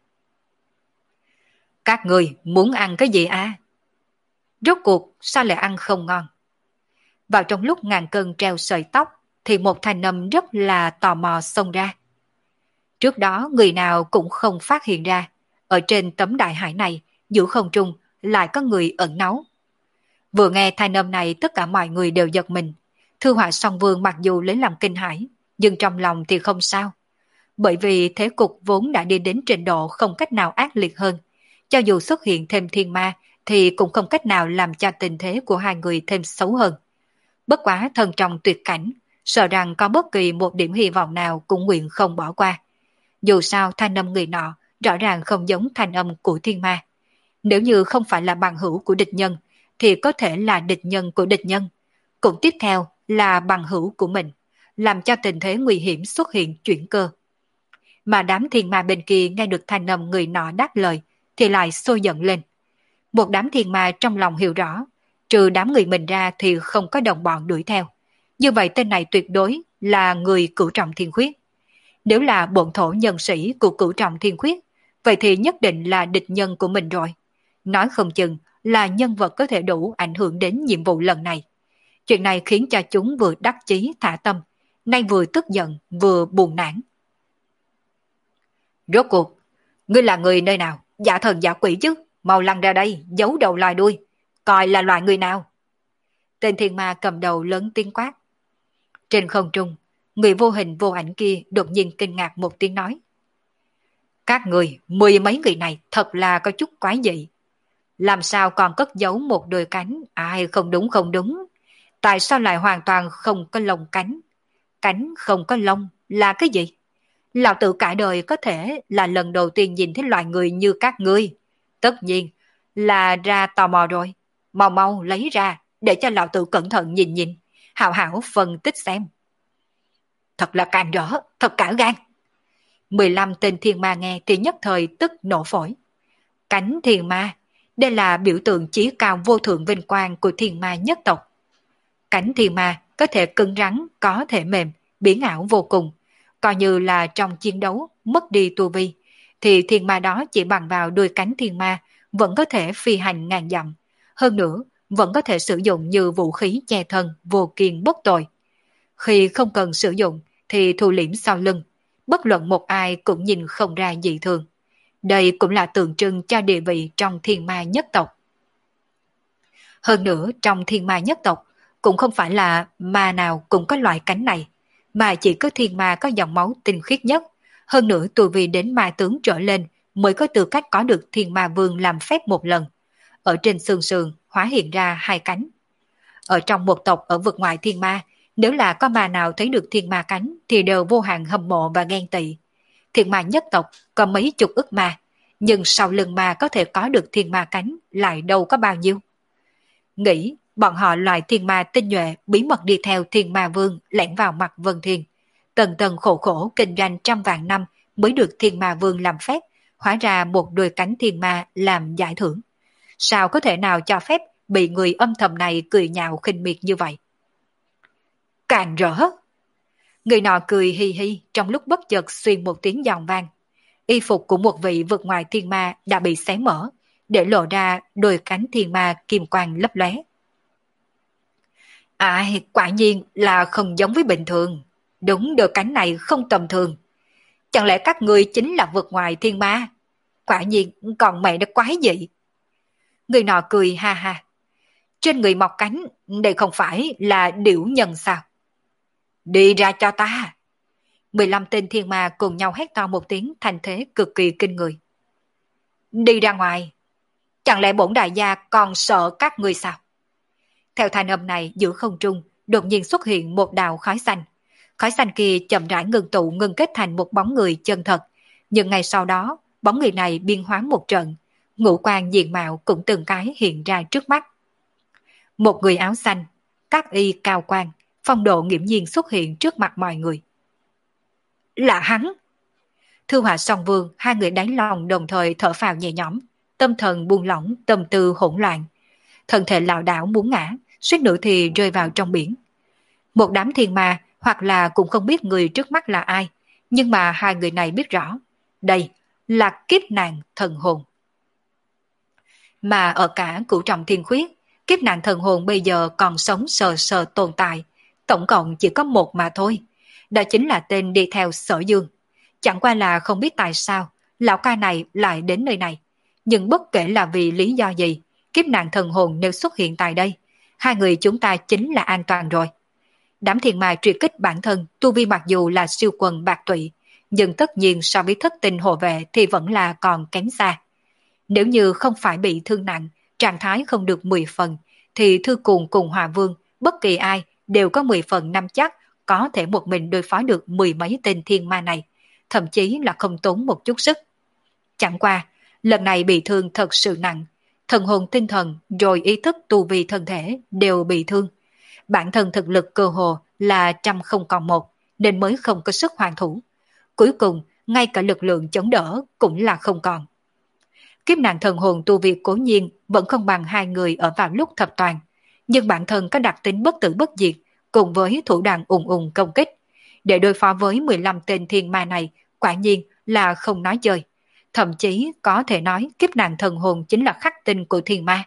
Các người muốn ăn cái gì à? Rốt cuộc sao lại ăn không ngon? Vào trong lúc ngàn cân treo sợi tóc, thì một thanh âm rất là tò mò xông ra. Trước đó người nào cũng không phát hiện ra, ở trên tấm đại hải này, giữa không trung lại có người ẩn náu. Vừa nghe thanh âm này tất cả mọi người đều giật mình. Thư Họa Song Vương mặc dù lấy làm kinh hãi, nhưng trong lòng thì không sao. Bởi vì thế cục vốn đã đi đến trình độ không cách nào ác liệt hơn. Cho dù xuất hiện thêm thiên ma thì cũng không cách nào làm cho tình thế của hai người thêm xấu hơn. Bất quá thân trong tuyệt cảnh, sợ rằng có bất kỳ một điểm hy vọng nào cũng nguyện không bỏ qua. Dù sao thanh âm người nọ rõ ràng không giống thanh âm của thiên ma. Nếu như không phải là bằng hữu của địch nhân, thì có thể là địch nhân của địch nhân. Cũng tiếp theo là bằng hữu của mình, làm cho tình thế nguy hiểm xuất hiện chuyển cơ. Mà đám thiên ma bên kia nghe được thanh âm người nọ đáp lời, thì lại sôi giận lên. Một đám thiên ma trong lòng hiểu rõ, trừ đám người mình ra thì không có đồng bọn đuổi theo. Như vậy tên này tuyệt đối là người cửu trọng thiên khuyết. Nếu là bổn thổ nhân sĩ của cửu trọng thiên khuyết, vậy thì nhất định là địch nhân của mình rồi. Nói không chừng là nhân vật có thể đủ ảnh hưởng đến nhiệm vụ lần này. Chuyện này khiến cho chúng vừa đắc chí thả tâm, nay vừa tức giận vừa buồn nản. Rốt cuộc, ngươi là người nơi nào? Giả thần giả quỷ chứ? Mau lăn ra đây, giấu đầu loài đuôi. Coi là loại người nào? Tên thiên ma cầm đầu lớn tiếng quát. Trên không trung, người vô hình vô ảnh kia đột nhiên kinh ngạc một tiếng nói. Các người, mười mấy người này thật là có chút quái dị. Làm sao còn cất giấu một đôi cánh? Ai không đúng không đúng. Tại sao lại hoàn toàn không có lông cánh? Cánh không có lông là cái gì? Lão tử cả đời có thể là lần đầu tiên nhìn thấy loài người như các ngươi. Tất nhiên là ra tò mò rồi. Mau mau lấy ra để cho lão tử cẩn thận nhìn nhìn, hảo hảo phân tích xem. Thật là càn rỡ, thật cả gan. mười lăm tên thiên ma nghe thì nhất thời tức nổ phổi. Cánh thiên ma, đây là biểu tượng chí cao vô thượng vinh quang của thiên ma nhất tộc. Cánh thiên ma có thể cứng rắn, có thể mềm, biến ảo vô cùng. Coi như là trong chiến đấu mất đi tu vi, thì thiên ma đó chỉ bằng vào đuôi cánh thiên ma vẫn có thể phi hành ngàn dặm. Hơn nữa, vẫn có thể sử dụng như vũ khí che thân vô kiên bất tội. Khi không cần sử dụng thì thu liễm sau lưng, bất luận một ai cũng nhìn không ra dị thường. Đây cũng là tượng trưng cho địa vị trong thiên ma nhất tộc. Hơn nữa trong thiên ma nhất tộc cũng không phải là ma nào cũng có loại cánh này, mà chỉ có thiên ma có dòng máu tinh khiết nhất. Hơn nữa tu vi đến ma tướng trở lên mới có tư cách có được thiên ma vương làm phép một lần. Ở trên xương sườn hóa hiện ra hai cánh. Ở trong một tộc ở vực ngoại thiên ma, nếu là có ma nào thấy được thiên ma cánh thì đều vô hạn hâm mộ và ghen tị. Thiên ma nhất tộc có mấy chục ức ma, nhưng sau lưng ma có thể có được thiên ma cánh lại đâu có bao nhiêu. Nghĩ bọn họ loại thiên ma tinh nhuệ bí mật đi theo thiên ma vương lẻn vào mặt Vân Thiên. Tần tần khổ khổ kinh doanh trăm vạn năm mới được thiên ma vương làm phép, hóa ra một đôi cánh thiên ma làm giải thưởng. Sao có thể nào cho phép bị người âm thầm này cười nhạo khinh miệt như vậy? Càng rỡ! Người nọ cười hi hi trong lúc bất chợt xuyên một tiếng giòn vang. Y phục của một vị vượt ngoài thiên ma đã bị xé mở, để lộ ra đôi cánh thiên ma kim quang lấp lóe. À, quả nhiên là không giống với bình thường. Đúng, đôi cánh này không tầm thường. Chẳng lẽ các người chính là vượt ngoài thiên ma? Quả nhiên còn mẹ nó quái dị. Người nọ cười ha ha. Trên người mọc cánh, đây không phải là điểu nhân sao? Đi ra cho ta! mười lăm tên thiên ma cùng nhau hét to một tiếng thành thế cực kỳ kinh người. Đi ra ngoài! Chẳng lẽ bổn đại gia còn sợ các ngươi sao? Theo thanh âm này giữa không trung, đột nhiên xuất hiện một đạo khói xanh. Khói xanh kia chậm rãi ngưng tụ ngưng kết thành một bóng người chân thật. Nhưng ngay sau đó, bóng người này biên hóa một trận, ngũ quan diện mạo cũng từng cái hiện ra trước mắt. Một người áo xanh, các y cao quan, phong độ nghiễm nhiên xuất hiện trước mặt mọi người. Là hắn! Thư Họa Song Vương, hai người đáy lòng đồng thời thở phào nhẹ nhõm, tâm thần buông lỏng, tâm tư hỗn loạn. Thân thể lảo đảo muốn ngã, suýt nữa thì rơi vào trong biển. Một đám thiên ma hoặc là cũng không biết người trước mắt là ai, nhưng mà hai người này biết rõ, đây là kiếp nạn thần hồn. Mà ở cả cửu trọng thiên khuyết, kiếp nạn thần hồn bây giờ còn sống sờ sờ tồn tại, tổng cộng chỉ có một mà thôi. Đó chính là tên đi theo Sở Dương. Chẳng qua là không biết tại sao lão ca này lại đến nơi này. Nhưng bất kể là vì lý do gì, kiếp nạn thần hồn nếu xuất hiện tại đây, hai người chúng ta chính là an toàn rồi. Đám thiên ma truy kích bản thân, tu vi mặc dù là siêu quần bạc tụy, nhưng tất nhiên so với thất tình hộ vệ thì vẫn là còn kém xa. Nếu như không phải bị thương nặng, trạng thái không được mười phần, thì Thư Cuồng cùng Hòa Vương, bất kỳ ai đều có mười phần năm chắc có thể một mình đối phó được mười mấy tên thiên ma này, thậm chí là không tốn một chút sức. Chẳng qua, lần này bị thương thật sự nặng, thần hồn tinh thần rồi ý thức tu vi thân thể đều bị thương. Bản thân thực lực cơ hồ là trăm không còn một, nên mới không có sức hoàn thủ. Cuối cùng, ngay cả lực lượng chống đỡ cũng là không còn. Kiếp nạn thần hồn tu vi cố nhiên vẫn không bằng hai người ở vào lúc thập toàn, nhưng bản thân có đặc tính bất tử bất diệt, cùng với thủ đoạn ùng ùng công kích. Để đối phó với mười lăm tên thiên ma này, quả nhiên là không nói chơi. Thậm chí có thể nói kiếp nạn thần hồn chính là khắc tinh của thiên ma.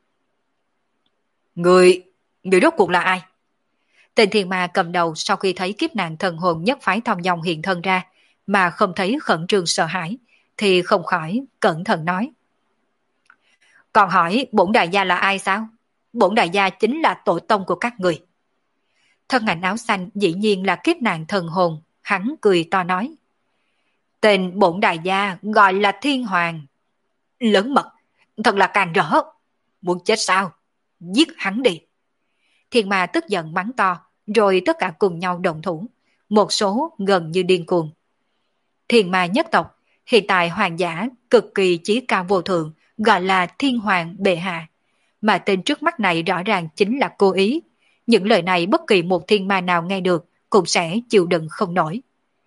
Người, người rốt cuộc là ai? Tên thiên ma cầm đầu sau khi thấy kiếp nạn thần hồn nhất phái thong dong hiện thân ra, mà không thấy khẩn trương sợ hãi, thì không khỏi cẩn thận nói. Còn hỏi bổn đại gia là ai sao? Bổn đại gia chính là tổ tông của các người. Thân ảnh áo xanh dĩ nhiên là kiếp nạn thần hồn, hắn cười to nói. Tên bổn đại gia gọi là Thiên Hoàng. Lớn mật, thật là càng rỡ. Muốn chết sao? Giết hắn đi. Thiên ma tức giận mắng to, rồi tất cả cùng nhau động thủ. Một số gần như điên cuồng. Thiên ma nhất tộc, hiện tại hoàng giả cực kỳ chí cao vô thượng, gọi là thiên hoàng bệ hạ. Mà tên trước mắt này rõ ràng chính là cố ý. Những lời này bất kỳ một thiên ma nào nghe được cũng sẽ chịu đựng không nổi.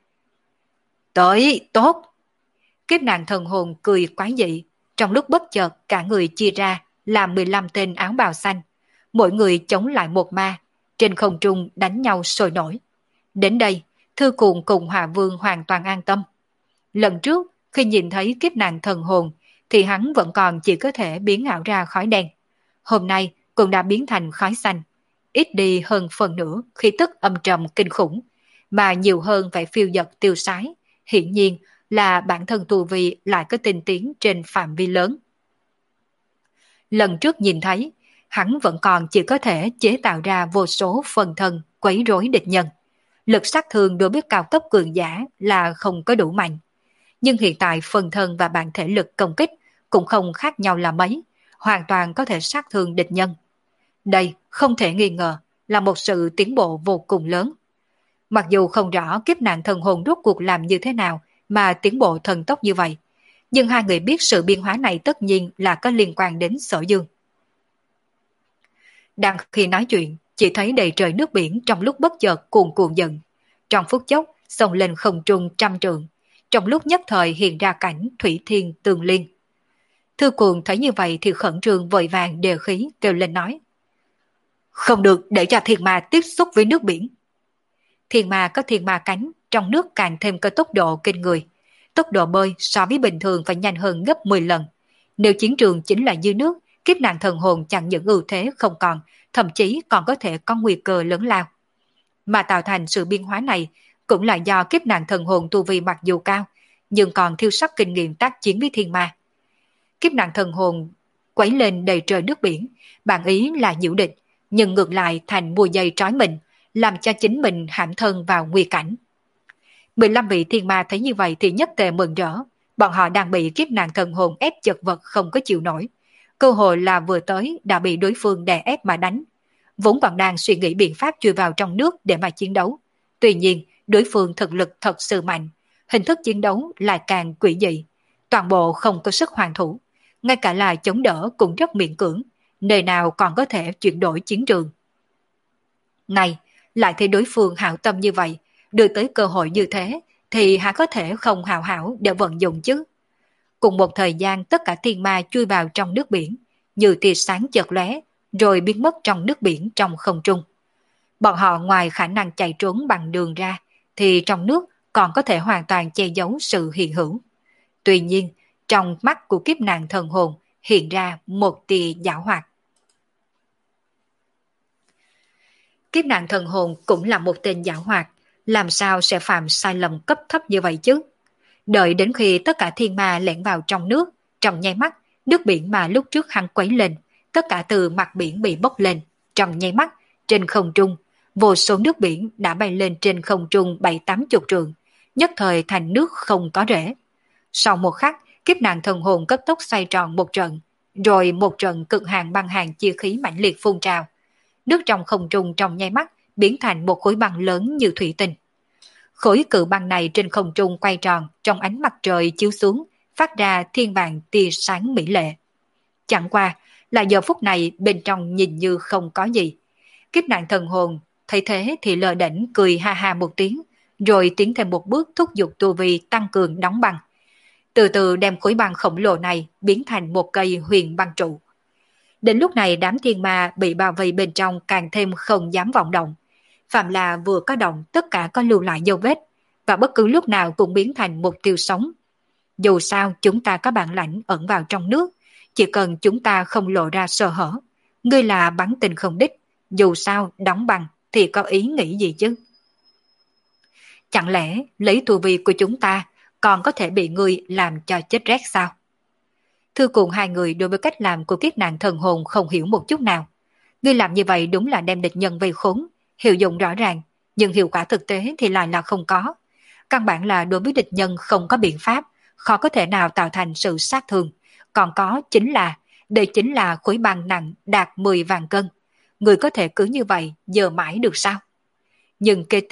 Tới, tốt! Kiếp nạn thần hồn cười quái dị, trong lúc bất chợt cả người chia ra làm mười lăm tên áo bào xanh. Mỗi người chống lại một ma, trên không trung đánh nhau sôi nổi. Đến đây, Thư Cuồng cùng Hòa Vương hoàn toàn an tâm. Lần trước, khi nhìn thấy kiếp nạn thần hồn, thì hắn vẫn còn chỉ có thể biến ảo ra khói đen. Hôm nay cũng đã biến thành khói xanh, ít đi hơn phần nửa khí tức âm trầm kinh khủng, mà nhiều hơn phải phiêu dật tiêu sái. Hiển nhiên là bản thân tu vi lại có tinh tiến trên phạm vi lớn. Lần trước nhìn thấy, hắn vẫn còn chỉ có thể chế tạo ra vô số phần thân quấy rối địch nhân. Lực sát thương đối với cao cấp cường giả là không có đủ mạnh. Nhưng hiện tại phần thân và bản thể lực công kích cũng không khác nhau là mấy, hoàn toàn có thể sát thương địch nhân. Đây không thể nghi ngờ là một sự tiến bộ vô cùng lớn. Mặc dù không rõ kiếp nạn thần hồn rốt cuộc làm như thế nào mà tiến bộ thần tốc như vậy, nhưng hai người biết sự biến hóa này tất nhiên là có liên quan đến Sở Dương. Đang khi nói chuyện, chỉ thấy đầy trời nước biển trong lúc bất chợt cuồn cuộn dần. Trong phút chốc, xông lên không trung trăm trượng, trong lúc nhất thời hiện ra cảnh thủy thiên tường liên. Thư Cuồng thấy như vậy thì khẩn trương vội vàng đề khí kêu lên nói: không được để cho thiên ma tiếp xúc với nước biển. Thiên ma có thiên ma cánh, trong nước càng thêm có tốc độ kinh người. Tốc độ bơi so với bình thường phải nhanh hơn gấp mười lần. Nếu chiến trường chính là dưới nước, kiếp nạn thần hồn chẳng những ưu thế không còn, thậm chí còn có thể có nguy cơ lớn lao. Mà tạo thành sự biến hóa này cũng là do kiếp nạn thần hồn tu vi mặc dù cao, nhưng còn thiếu sót kinh nghiệm tác chiến với thiên ma. Kiếp nạn thần hồn quấy lên đầy trời nước biển, bản ý là nhiễu địch, nhưng ngược lại thành bùa dây trói mình, làm cho chính mình hãm thân vào nguy cảnh. mười lăm vị thiên ma thấy như vậy thì nhất tề mừng rỡ, bọn họ đang bị kiếp nạn thần hồn ép chật vật không có chịu nổi. Cơ hội là vừa tới đã bị đối phương đè ép mà đánh. Vốn còn đang suy nghĩ biện pháp chui vào trong nước để mà chiến đấu. Tuy nhiên, đối phương thực lực thật sự mạnh, hình thức chiến đấu lại càng quỷ dị. Toàn bộ không có sức hoàn thủ, ngay cả là chống đỡ cũng rất miễn cưỡng, nơi nào còn có thể chuyển đổi chiến trường. Này, lại thấy đối phương hảo tâm như vậy, đưa tới cơ hội như thế, thì hắn có thể không hào hảo để vận dụng chứ. Cùng một thời gian tất cả thiên ma chui vào trong nước biển, như tia sáng chợt lóe, rồi biến mất trong nước biển trong không trung. Bọn họ ngoài khả năng chạy trốn bằng đường ra, thì trong nước còn có thể hoàn toàn che giấu sự hiện hữu. Tuy nhiên, trong mắt của kiếp nạn thần hồn hiện ra một tia giảo hoạt. Kiếp nạn thần hồn cũng là một tên giảo hoạt, làm sao sẽ phạm sai lầm cấp thấp như vậy chứ? Đợi đến khi tất cả thiên ma lẻn vào trong nước, trong nháy mắt, nước biển mà lúc trước hắn quấy lên, tất cả từ mặt biển bị bốc lên, trong nháy mắt, trên không trung, vô số nước biển đã bay lên trên không trung bảy tám chục trượng, nhất thời thành nước không có rễ. Sau một khắc, kiếp nạn thần hồn cấp tốc xoay tròn một trận, rồi một trận cực hạn băng hàn chia khí mãnh liệt phun trào. Nước trong không trung trong nháy mắt biến thành một khối băng lớn như thủy tinh. Khối cự băng này trên không trung quay tròn trong ánh mặt trời chiếu xuống, phát ra thiên vàng tia sáng mỹ lệ. Chẳng qua là giờ phút này bên trong nhìn như không có gì. Kiếp nạn thần hồn thấy thế thì lờ đễnh cười ha ha một tiếng, rồi tiến thêm một bước thúc giục tu vi tăng cường đóng băng. Từ từ đem khối băng khổng lồ này biến thành một cây huyền băng trụ. Đến lúc này đám thiên ma bị bao vây bên trong càng thêm không dám vọng động. Phạm là vừa có động tất cả có lưu lại dấu vết, và bất cứ lúc nào cũng biến thành mục tiêu sống. Dù sao chúng ta có bản lãnh ẩn vào trong nước, chỉ cần chúng ta không lộ ra sơ hở. Ngươi là bắn tình không đích, dù sao đóng băng thì có ý nghĩ gì chứ? Chẳng lẽ lấy tu vi của chúng ta còn có thể bị ngươi làm cho chết rét sao? Thư Cuồng hai người đối với cách làm của kiếp nạn thần hồn không hiểu một chút nào. Ngươi làm như vậy đúng là đem địch nhân vây khốn, hiệu dụng rõ ràng, nhưng hiệu quả thực tế thì lại là không có. Căn bản là đối với địch nhân không có biện pháp, khó có thể nào tạo thành sự sát thương. Còn có chính là, đây chính là khối băng nặng đạt mười vạn cân. Người có thể cứ như vậy giờ mãi được sao? Nhưng kế tiếp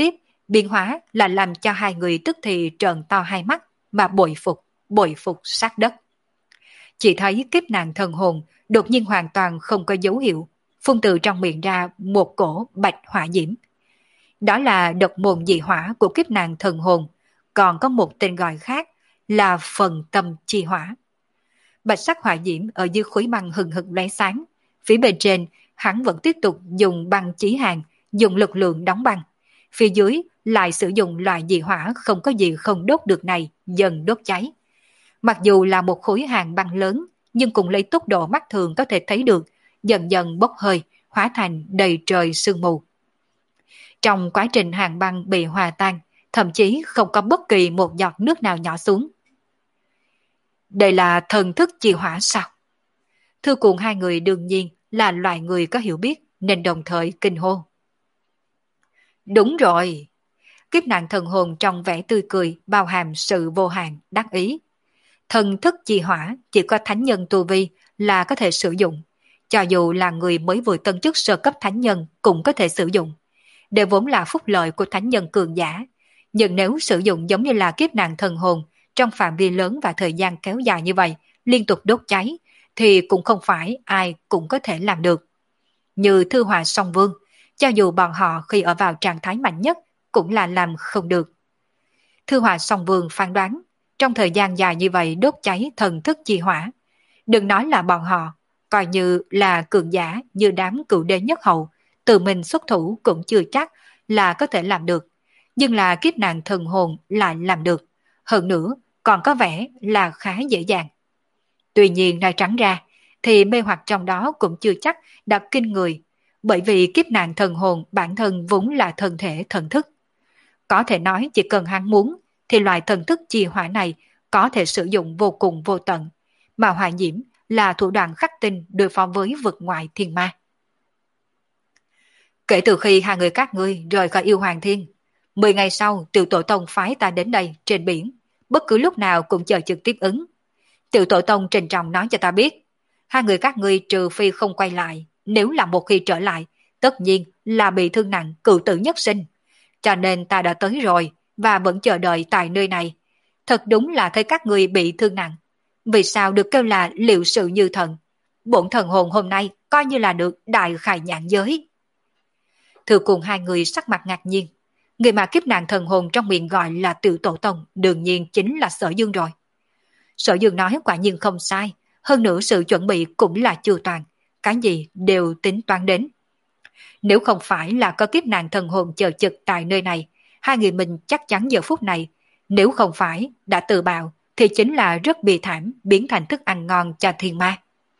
Biến hóa là làm cho hai người tức thì trợn to hai mắt mà bội phục, bội phục sát đất. Chỉ thấy kiếp nạn thần hồn đột nhiên hoàn toàn không có dấu hiệu, phun từ trong miệng ra một cổ bạch hỏa diễm. Đó là độc môn dị hỏa của kiếp nạn thần hồn, còn có một tên gọi khác là phần tâm chi hỏa. Bạch sắc hỏa diễm ở dưới khối băng hừng hực lóe sáng, phía bên trên hắn vẫn tiếp tục dùng băng chí hàng, dùng lực lượng đóng băng. Phía dưới lại sử dụng loại dị hỏa không có gì không đốt được này, dần đốt cháy. Mặc dù là một khối hàng băng lớn, nhưng cùng lấy tốc độ mắt thường có thể thấy được, dần dần bốc hơi, hóa thành đầy trời sương mù. Trong quá trình hàng băng bị hòa tan, thậm chí không có bất kỳ một giọt nước nào nhỏ xuống. Đây là thần thức chi hỏa sao? Thư cùng hai người đương nhiên là loại người có hiểu biết, nên đồng thời kinh hô. Đúng rồi! Kiếp nạn thần hồn trong vẻ tươi cười, bao hàm sự vô hạn, đắc ý. Thần thức chi hỏa chỉ có thánh nhân tu vi là có thể sử dụng. Cho dù là người mới vừa tân chức sơ cấp thánh nhân cũng có thể sử dụng. Đều vốn là phúc lợi của thánh nhân cường giả. Nhưng nếu sử dụng giống như là kiếp nạn thần hồn trong phạm vi lớn và thời gian kéo dài như vậy, liên tục đốt cháy, thì cũng không phải ai cũng có thể làm được. Như Thư Họa Song Vương, cho dù bọn họ khi ở vào trạng thái mạnh nhất cũng là làm không được. Thư Họa Song Vương phán đoán, trong thời gian dài như vậy đốt cháy thần thức chi hỏa, đừng nói là bọn họ, coi như là cường giả như đám cựu đế nhất hậu, tự mình xuất thủ cũng chưa chắc là có thể làm được. Nhưng là kiếp nạn thần hồn lại làm được. Hơn nữa, còn có vẻ là khá dễ dàng. Tuy nhiên nói trắng ra, thì mê hoặc trong đó cũng chưa chắc đã kinh người, bởi vì kiếp nạn thần hồn bản thân vốn là thân thể thần thức. Có thể nói chỉ cần hắn muốn, thì loại thần thức chi hỏa này có thể sử dụng vô cùng vô tận, mà hỏa diễm là thủ đoạn khắc tinh đối phó với vực ngoại thiên ma. Kể từ khi hai người các ngươi rời khỏi yêu hoàng thiên, mười ngày sau tiểu tổ tông phái ta đến đây trên biển, bất cứ lúc nào cũng chờ trực tiếp ứng. Tiểu tổ tông trình trọng nói cho ta biết, hai người các ngươi trừ phi không quay lại, nếu là một khi trở lại, tất nhiên là bị thương nặng cựu tử nhất sinh. Cho nên ta đã tới rồi và vẫn chờ đợi tại nơi này. Thật đúng là thấy các ngươi bị thương nặng. Vì sao được kêu là liệu sự như thần? Bổn thần hồn hôm nay coi như là được đại khai nhãn giới. Thừa cùng hai người sắc mặt ngạc nhiên. Người mà kiếp nạn thần hồn trong miệng gọi là tiểu tổ tông đương nhiên chính là Sở Dương rồi. Sở Dương nói quả nhiên không sai, hơn nữa sự chuẩn bị cũng là chưa toàn, cái gì đều tính toán đến. Nếu không phải là có kiếp nạn thần hồn chờ trực tại nơi này, hai người mình chắc chắn giờ phút này, nếu không phải đã tự bạo, thì chính là rất bi thảm biến thành thức ăn ngon cho thiên ma.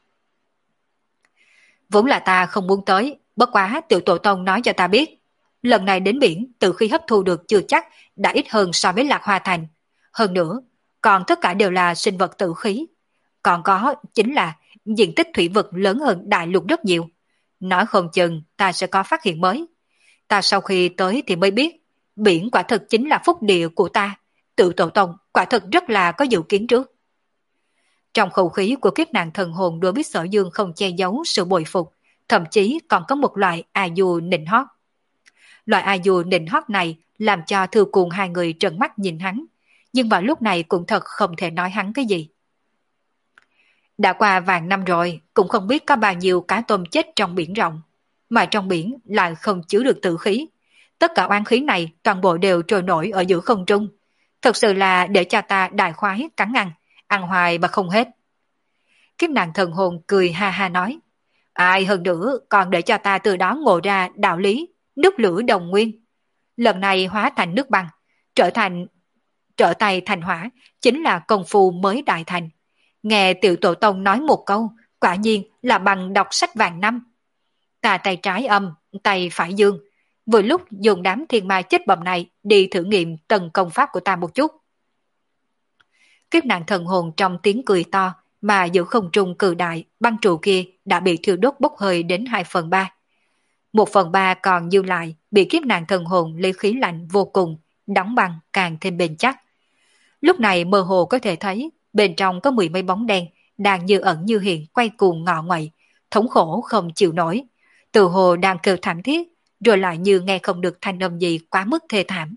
Vốn là ta không muốn tới, bất quá tiểu tổ tông nói cho ta biết, lần này đến biển từ khi hấp thu được chưa chắc đã ít hơn so với Lạc Hoa Thành. Hơn nữa, còn tất cả đều là sinh vật tử khí. Còn có chính là diện tích thủy vực lớn hơn đại lục rất nhiều. Nói không chừng ta sẽ có phát hiện mới. Ta sau khi tới thì mới biết, biển quả thực chính là phúc địa của ta. Tự tổ tông quả thực rất là có dự kiến trước. Trong khẩu khí của kiếp nạn thần hồn đối với Sở Dương không che giấu sự bội phục, thậm chí còn có một loại a dù nịnh hót. Loại a dù nịnh hót này làm cho Thư Cuồng hai người trợn mắt nhìn hắn, nhưng vào lúc này cũng thật không thể nói hắn cái gì. Đã qua vài năm rồi, cũng không biết có bao nhiêu cá tôm chết trong biển rộng, mà trong biển lại không chứa được tử khí. Tất cả oán khí này toàn bộ đều trôi nổi ở giữa không trung. Thật sự là để cho ta đại khoái cắn ăn, ăn hoài mà không hết. Kiếp nạn thần hồn cười ha ha nói, ai hơn nữa còn để cho ta từ đó ngộ ra đạo lý, nước lửa đồng nguyên. Lần này hóa thành nước băng, trở thành trở tay thành hỏa, chính là công phu mới đại thành. Nghe tiểu tổ tông nói một câu, quả nhiên là bằng đọc sách vàng năm. Ta tay trái âm, tay phải dương, vừa lúc dùng đám thiên ma chết bầm này đi thử nghiệm tầng công pháp của ta một chút. Kiếp nạn thần hồn trong tiếng cười to, mà giữa không trung cự đại, băng trụ kia đã bị thiêu đốt bốc hơi đến hai phần ba. Một phần ba còn dư lại, bị kiếp nạn thần hồn lấy khí lạnh vô cùng, đóng băng càng thêm bền chắc. Lúc này mơ hồ có thể thấy, bên trong có mười mấy bóng đen, đang như ẩn như hiện quay cuồng ngọ nguậy, thống khổ không chịu nổi. Từ hồ đang kêu thảm thiết, rồi lại như nghe không được thanh âm gì quá mức thê thảm.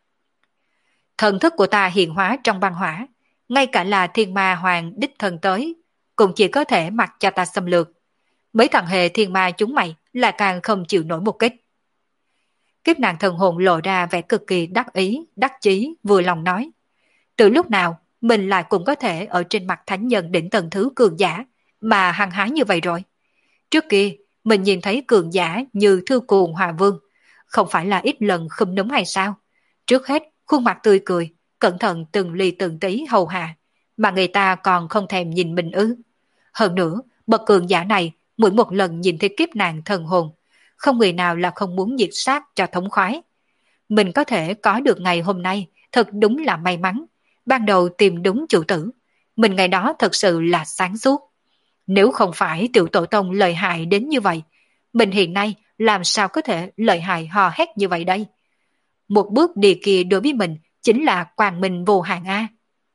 Thần thức của ta hiện hóa trong băng hỏa, ngay cả là thiên ma hoàng đích thân tới, cũng chỉ có thể mặc cho ta xâm lược. Mấy thằng hề thiên ma chúng mày là càng không chịu nổi một kích. Kiếp nạn thần hồn lộ ra vẻ cực kỳ đắc ý, đắc chí, vừa lòng nói. Từ lúc nào mình lại cũng có thể ở trên mặt thánh nhân đỉnh tầng thứ cường giả mà hăng hái như vậy rồi. Trước kia mình nhìn thấy cường giả như Thư Cuồng Hòa Vương, không phải là ít lần khum núm hay sao? Trước hết khuôn mặt tươi cười, cẩn thận từng ly từng tí hầu hạ, mà người ta còn không thèm nhìn mình ư. Hơn nữa, bậc cường giả này mỗi một lần nhìn thấy kiếp nạn thần hồn, không người nào là không muốn diệt sát cho thống khoái. Mình có thể có được ngày hôm nay thật đúng là may mắn, ban đầu tìm đúng chủ tử, mình ngày đó thật sự là sáng suốt. Nếu không phải tiểu tổ tông lợi hại đến như vậy, mình hiện nay làm sao có thể lợi hại hò hét như vậy đây? Một bước đi kia đối với mình chính là quang minh vô hạn A.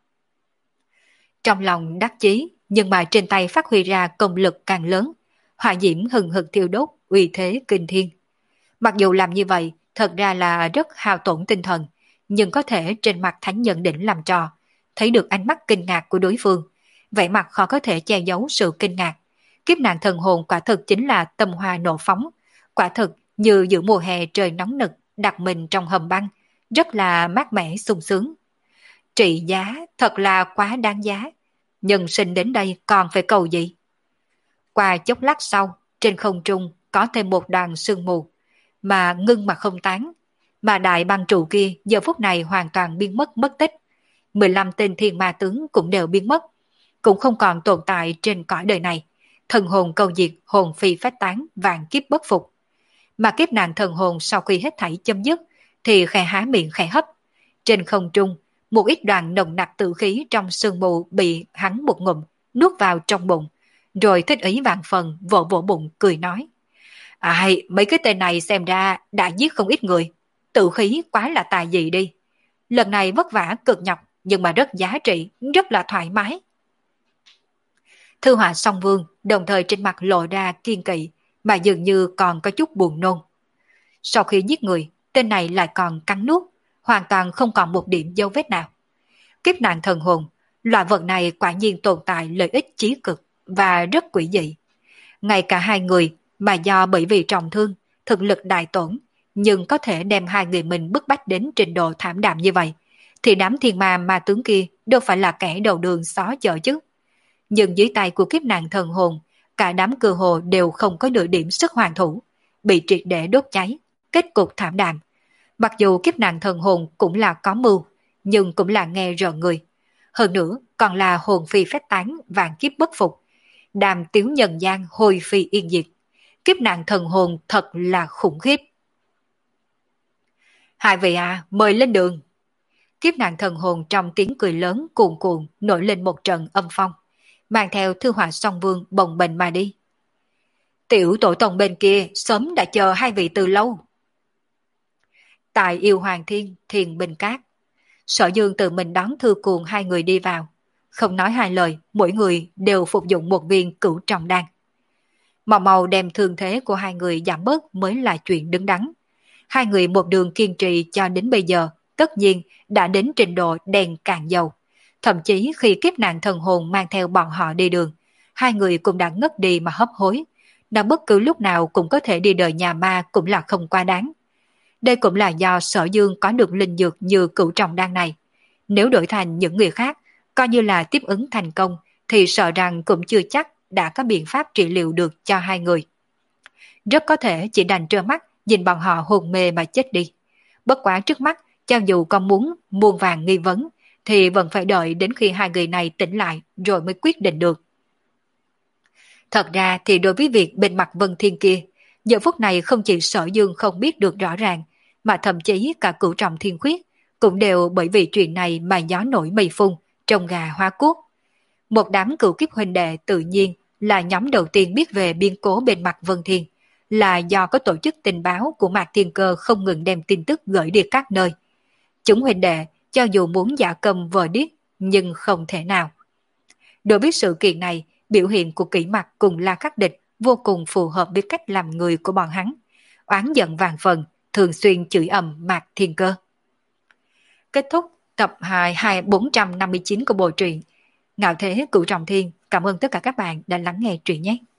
Trong lòng đắc chí, nhưng mà trên tay phát huy ra công lực càng lớn, hỏa diễm hừng hực thiêu đốt, uy thế kinh thiên. Mặc dù làm như vậy, thật ra là rất hao tổn tinh thần, nhưng có thể trên mặt thánh nhân đỉnh làm trò, thấy được ánh mắt kinh ngạc của đối phương, vẻ mặt khó có thể che giấu sự kinh ngạc. Kiếp nạn thần hồn quả thực chính là tâm hoa nổ phóng, quả thực như giữa mùa hè trời nóng nực đặt mình trong hầm băng, rất là mát mẻ sung sướng. Trị giá thật là quá đáng giá, nhân sinh đến đây còn phải cầu gì? Qua chốc lát sau, trên không trung có thêm một đoàn sương mù, mà ngưng mà không tán, mà đại băng trụ kia giờ phút này hoàn toàn biến mất mất tích. mười lăm tên thiên ma tướng cũng đều biến mất, cũng không còn tồn tại trên cõi đời này. Thần hồn câu diệt, hồn phi phách tán, vạn kiếp bất phục. Mà kiếp nạn thần hồn sau khi hết thảy chấm dứt, thì khẽ há miệng khẽ hấp. Trên không trung, một ít đoàn nồng nặc tử khí trong sương mù bị hắn một ngụm nuốt vào trong bụng, rồi thích ý vạn phần vỗ vỗ bụng cười nói. Ai, mấy cái tên này xem ra đã giết không ít người, tử khí quá là tài gì đi. Lần này vất vả cực nhọc nhưng mà rất giá trị, rất là thoải mái. Thư Họa Song Vương đồng thời trên mặt lộ ra kiên kỵ, mà dường như còn có chút buồn nôn. Sau khi giết người, tên này lại còn cắn nuốt, hoàn toàn không còn một điểm dấu vết nào. Kiếp nạn thần hồn, loại vật này quả nhiên tồn tại lợi ích chí cực và rất quỷ dị. Ngay cả hai người mà do bởi vì trọng thương, thực lực đại tổn, nhưng có thể đem hai người mình bức bách đến trình độ thảm đạm như vậy, thì đám thiên ma ma tướng kia đâu phải là kẻ đầu đường xó chợ chứ. Nhưng dưới tay của kiếp nạn thần hồn, cả đám cơ hồ đều không có nửa điểm sức hoàn thủ, bị triệt để đốt cháy, kết cục thảm đạm. Mặc dù kiếp nạn thần hồn cũng là có mưu, nhưng cũng là nghe rợn người. Hơn nữa còn là hồn phi phách tán, vạn kiếp bất phục. Đàm tiếu nhân gian hồi phi yên diệt. Kiếp nạn thần hồn thật là khủng khiếp. Hai vị à, mời lên đường. Kiếp nạn thần hồn trong tiếng cười lớn cuồn cuộn nổi lên một trận âm phong, mang theo Thư Họa Song Vương bồng bềnh mà đi. Tiểu tổ tông bên kia sớm đã chờ hai vị từ lâu. Tại Yêu Hoàng Thiên, Thiền Bình Cát, Sở Dương tự mình đón Thư Cuồng hai người đi vào, không nói hai lời, mỗi người đều phục dụng một viên cửu trọng đan. Mau mau đem thương thế của hai người giảm bớt mới là chuyện đứng đắn. Hai người một đường kiên trì cho đến bây giờ, tất nhiên đã đến trình độ đèn cạn dầu. Thậm chí khi kiếp nạn thần hồn mang theo bọn họ đi đường, hai người cũng đã ngất đi mà hấp hối. Nó bất cứ lúc nào cũng có thể đi đời nhà ma cũng là không quá đáng. Đây cũng là do Sở Dương có được linh dược như cửu trọng đan này. Nếu đổi thành những người khác, coi như là tiếp ứng thành công, thì sợ rằng cũng chưa chắc đã có biện pháp trị liệu được cho hai người. Rất có thể chỉ đành trơ mắt nhìn bọn họ hôn mê mà chết đi. Bất quá trước mắt, cho dù con muốn muôn vàng nghi vấn, thì vẫn phải đợi đến khi hai người này tỉnh lại rồi mới quyết định được. Thật ra thì đối với việc bên mặt Vân Thiên kia, giờ phút này không chỉ Sở Dương không biết được rõ ràng, mà thậm chí cả cửu trọng thiên khuyết cũng đều bởi vì chuyện này mà gió nổi mây phun, trông gà hoa cuốc. Một đám cửu kiếp huynh đệ tự nhiên là nhóm đầu tiên biết về biến cố bên mặt Vân Thiên, là do có tổ chức tình báo của Mạc Thiên Cơ không ngừng đem tin tức gửi đi các nơi. Chúng huynh đệ cho dù muốn giả cầm vờ điếc nhưng không thể nào. Đối với sự kiện này, biểu hiện của Kỷ Mặc cùng La Khắc Địch vô cùng phù hợp với cách làm người của bọn hắn. oán giận vàng phần, thường xuyên chửi ầm Mạc Thiên Cơ. Kết thúc tập hai bốn trăm năm mươi chín của bộ truyện Ngạo Thế Cửu Trọng Thiên. Cảm ơn tất cả các bạn đã lắng nghe truyện nhé.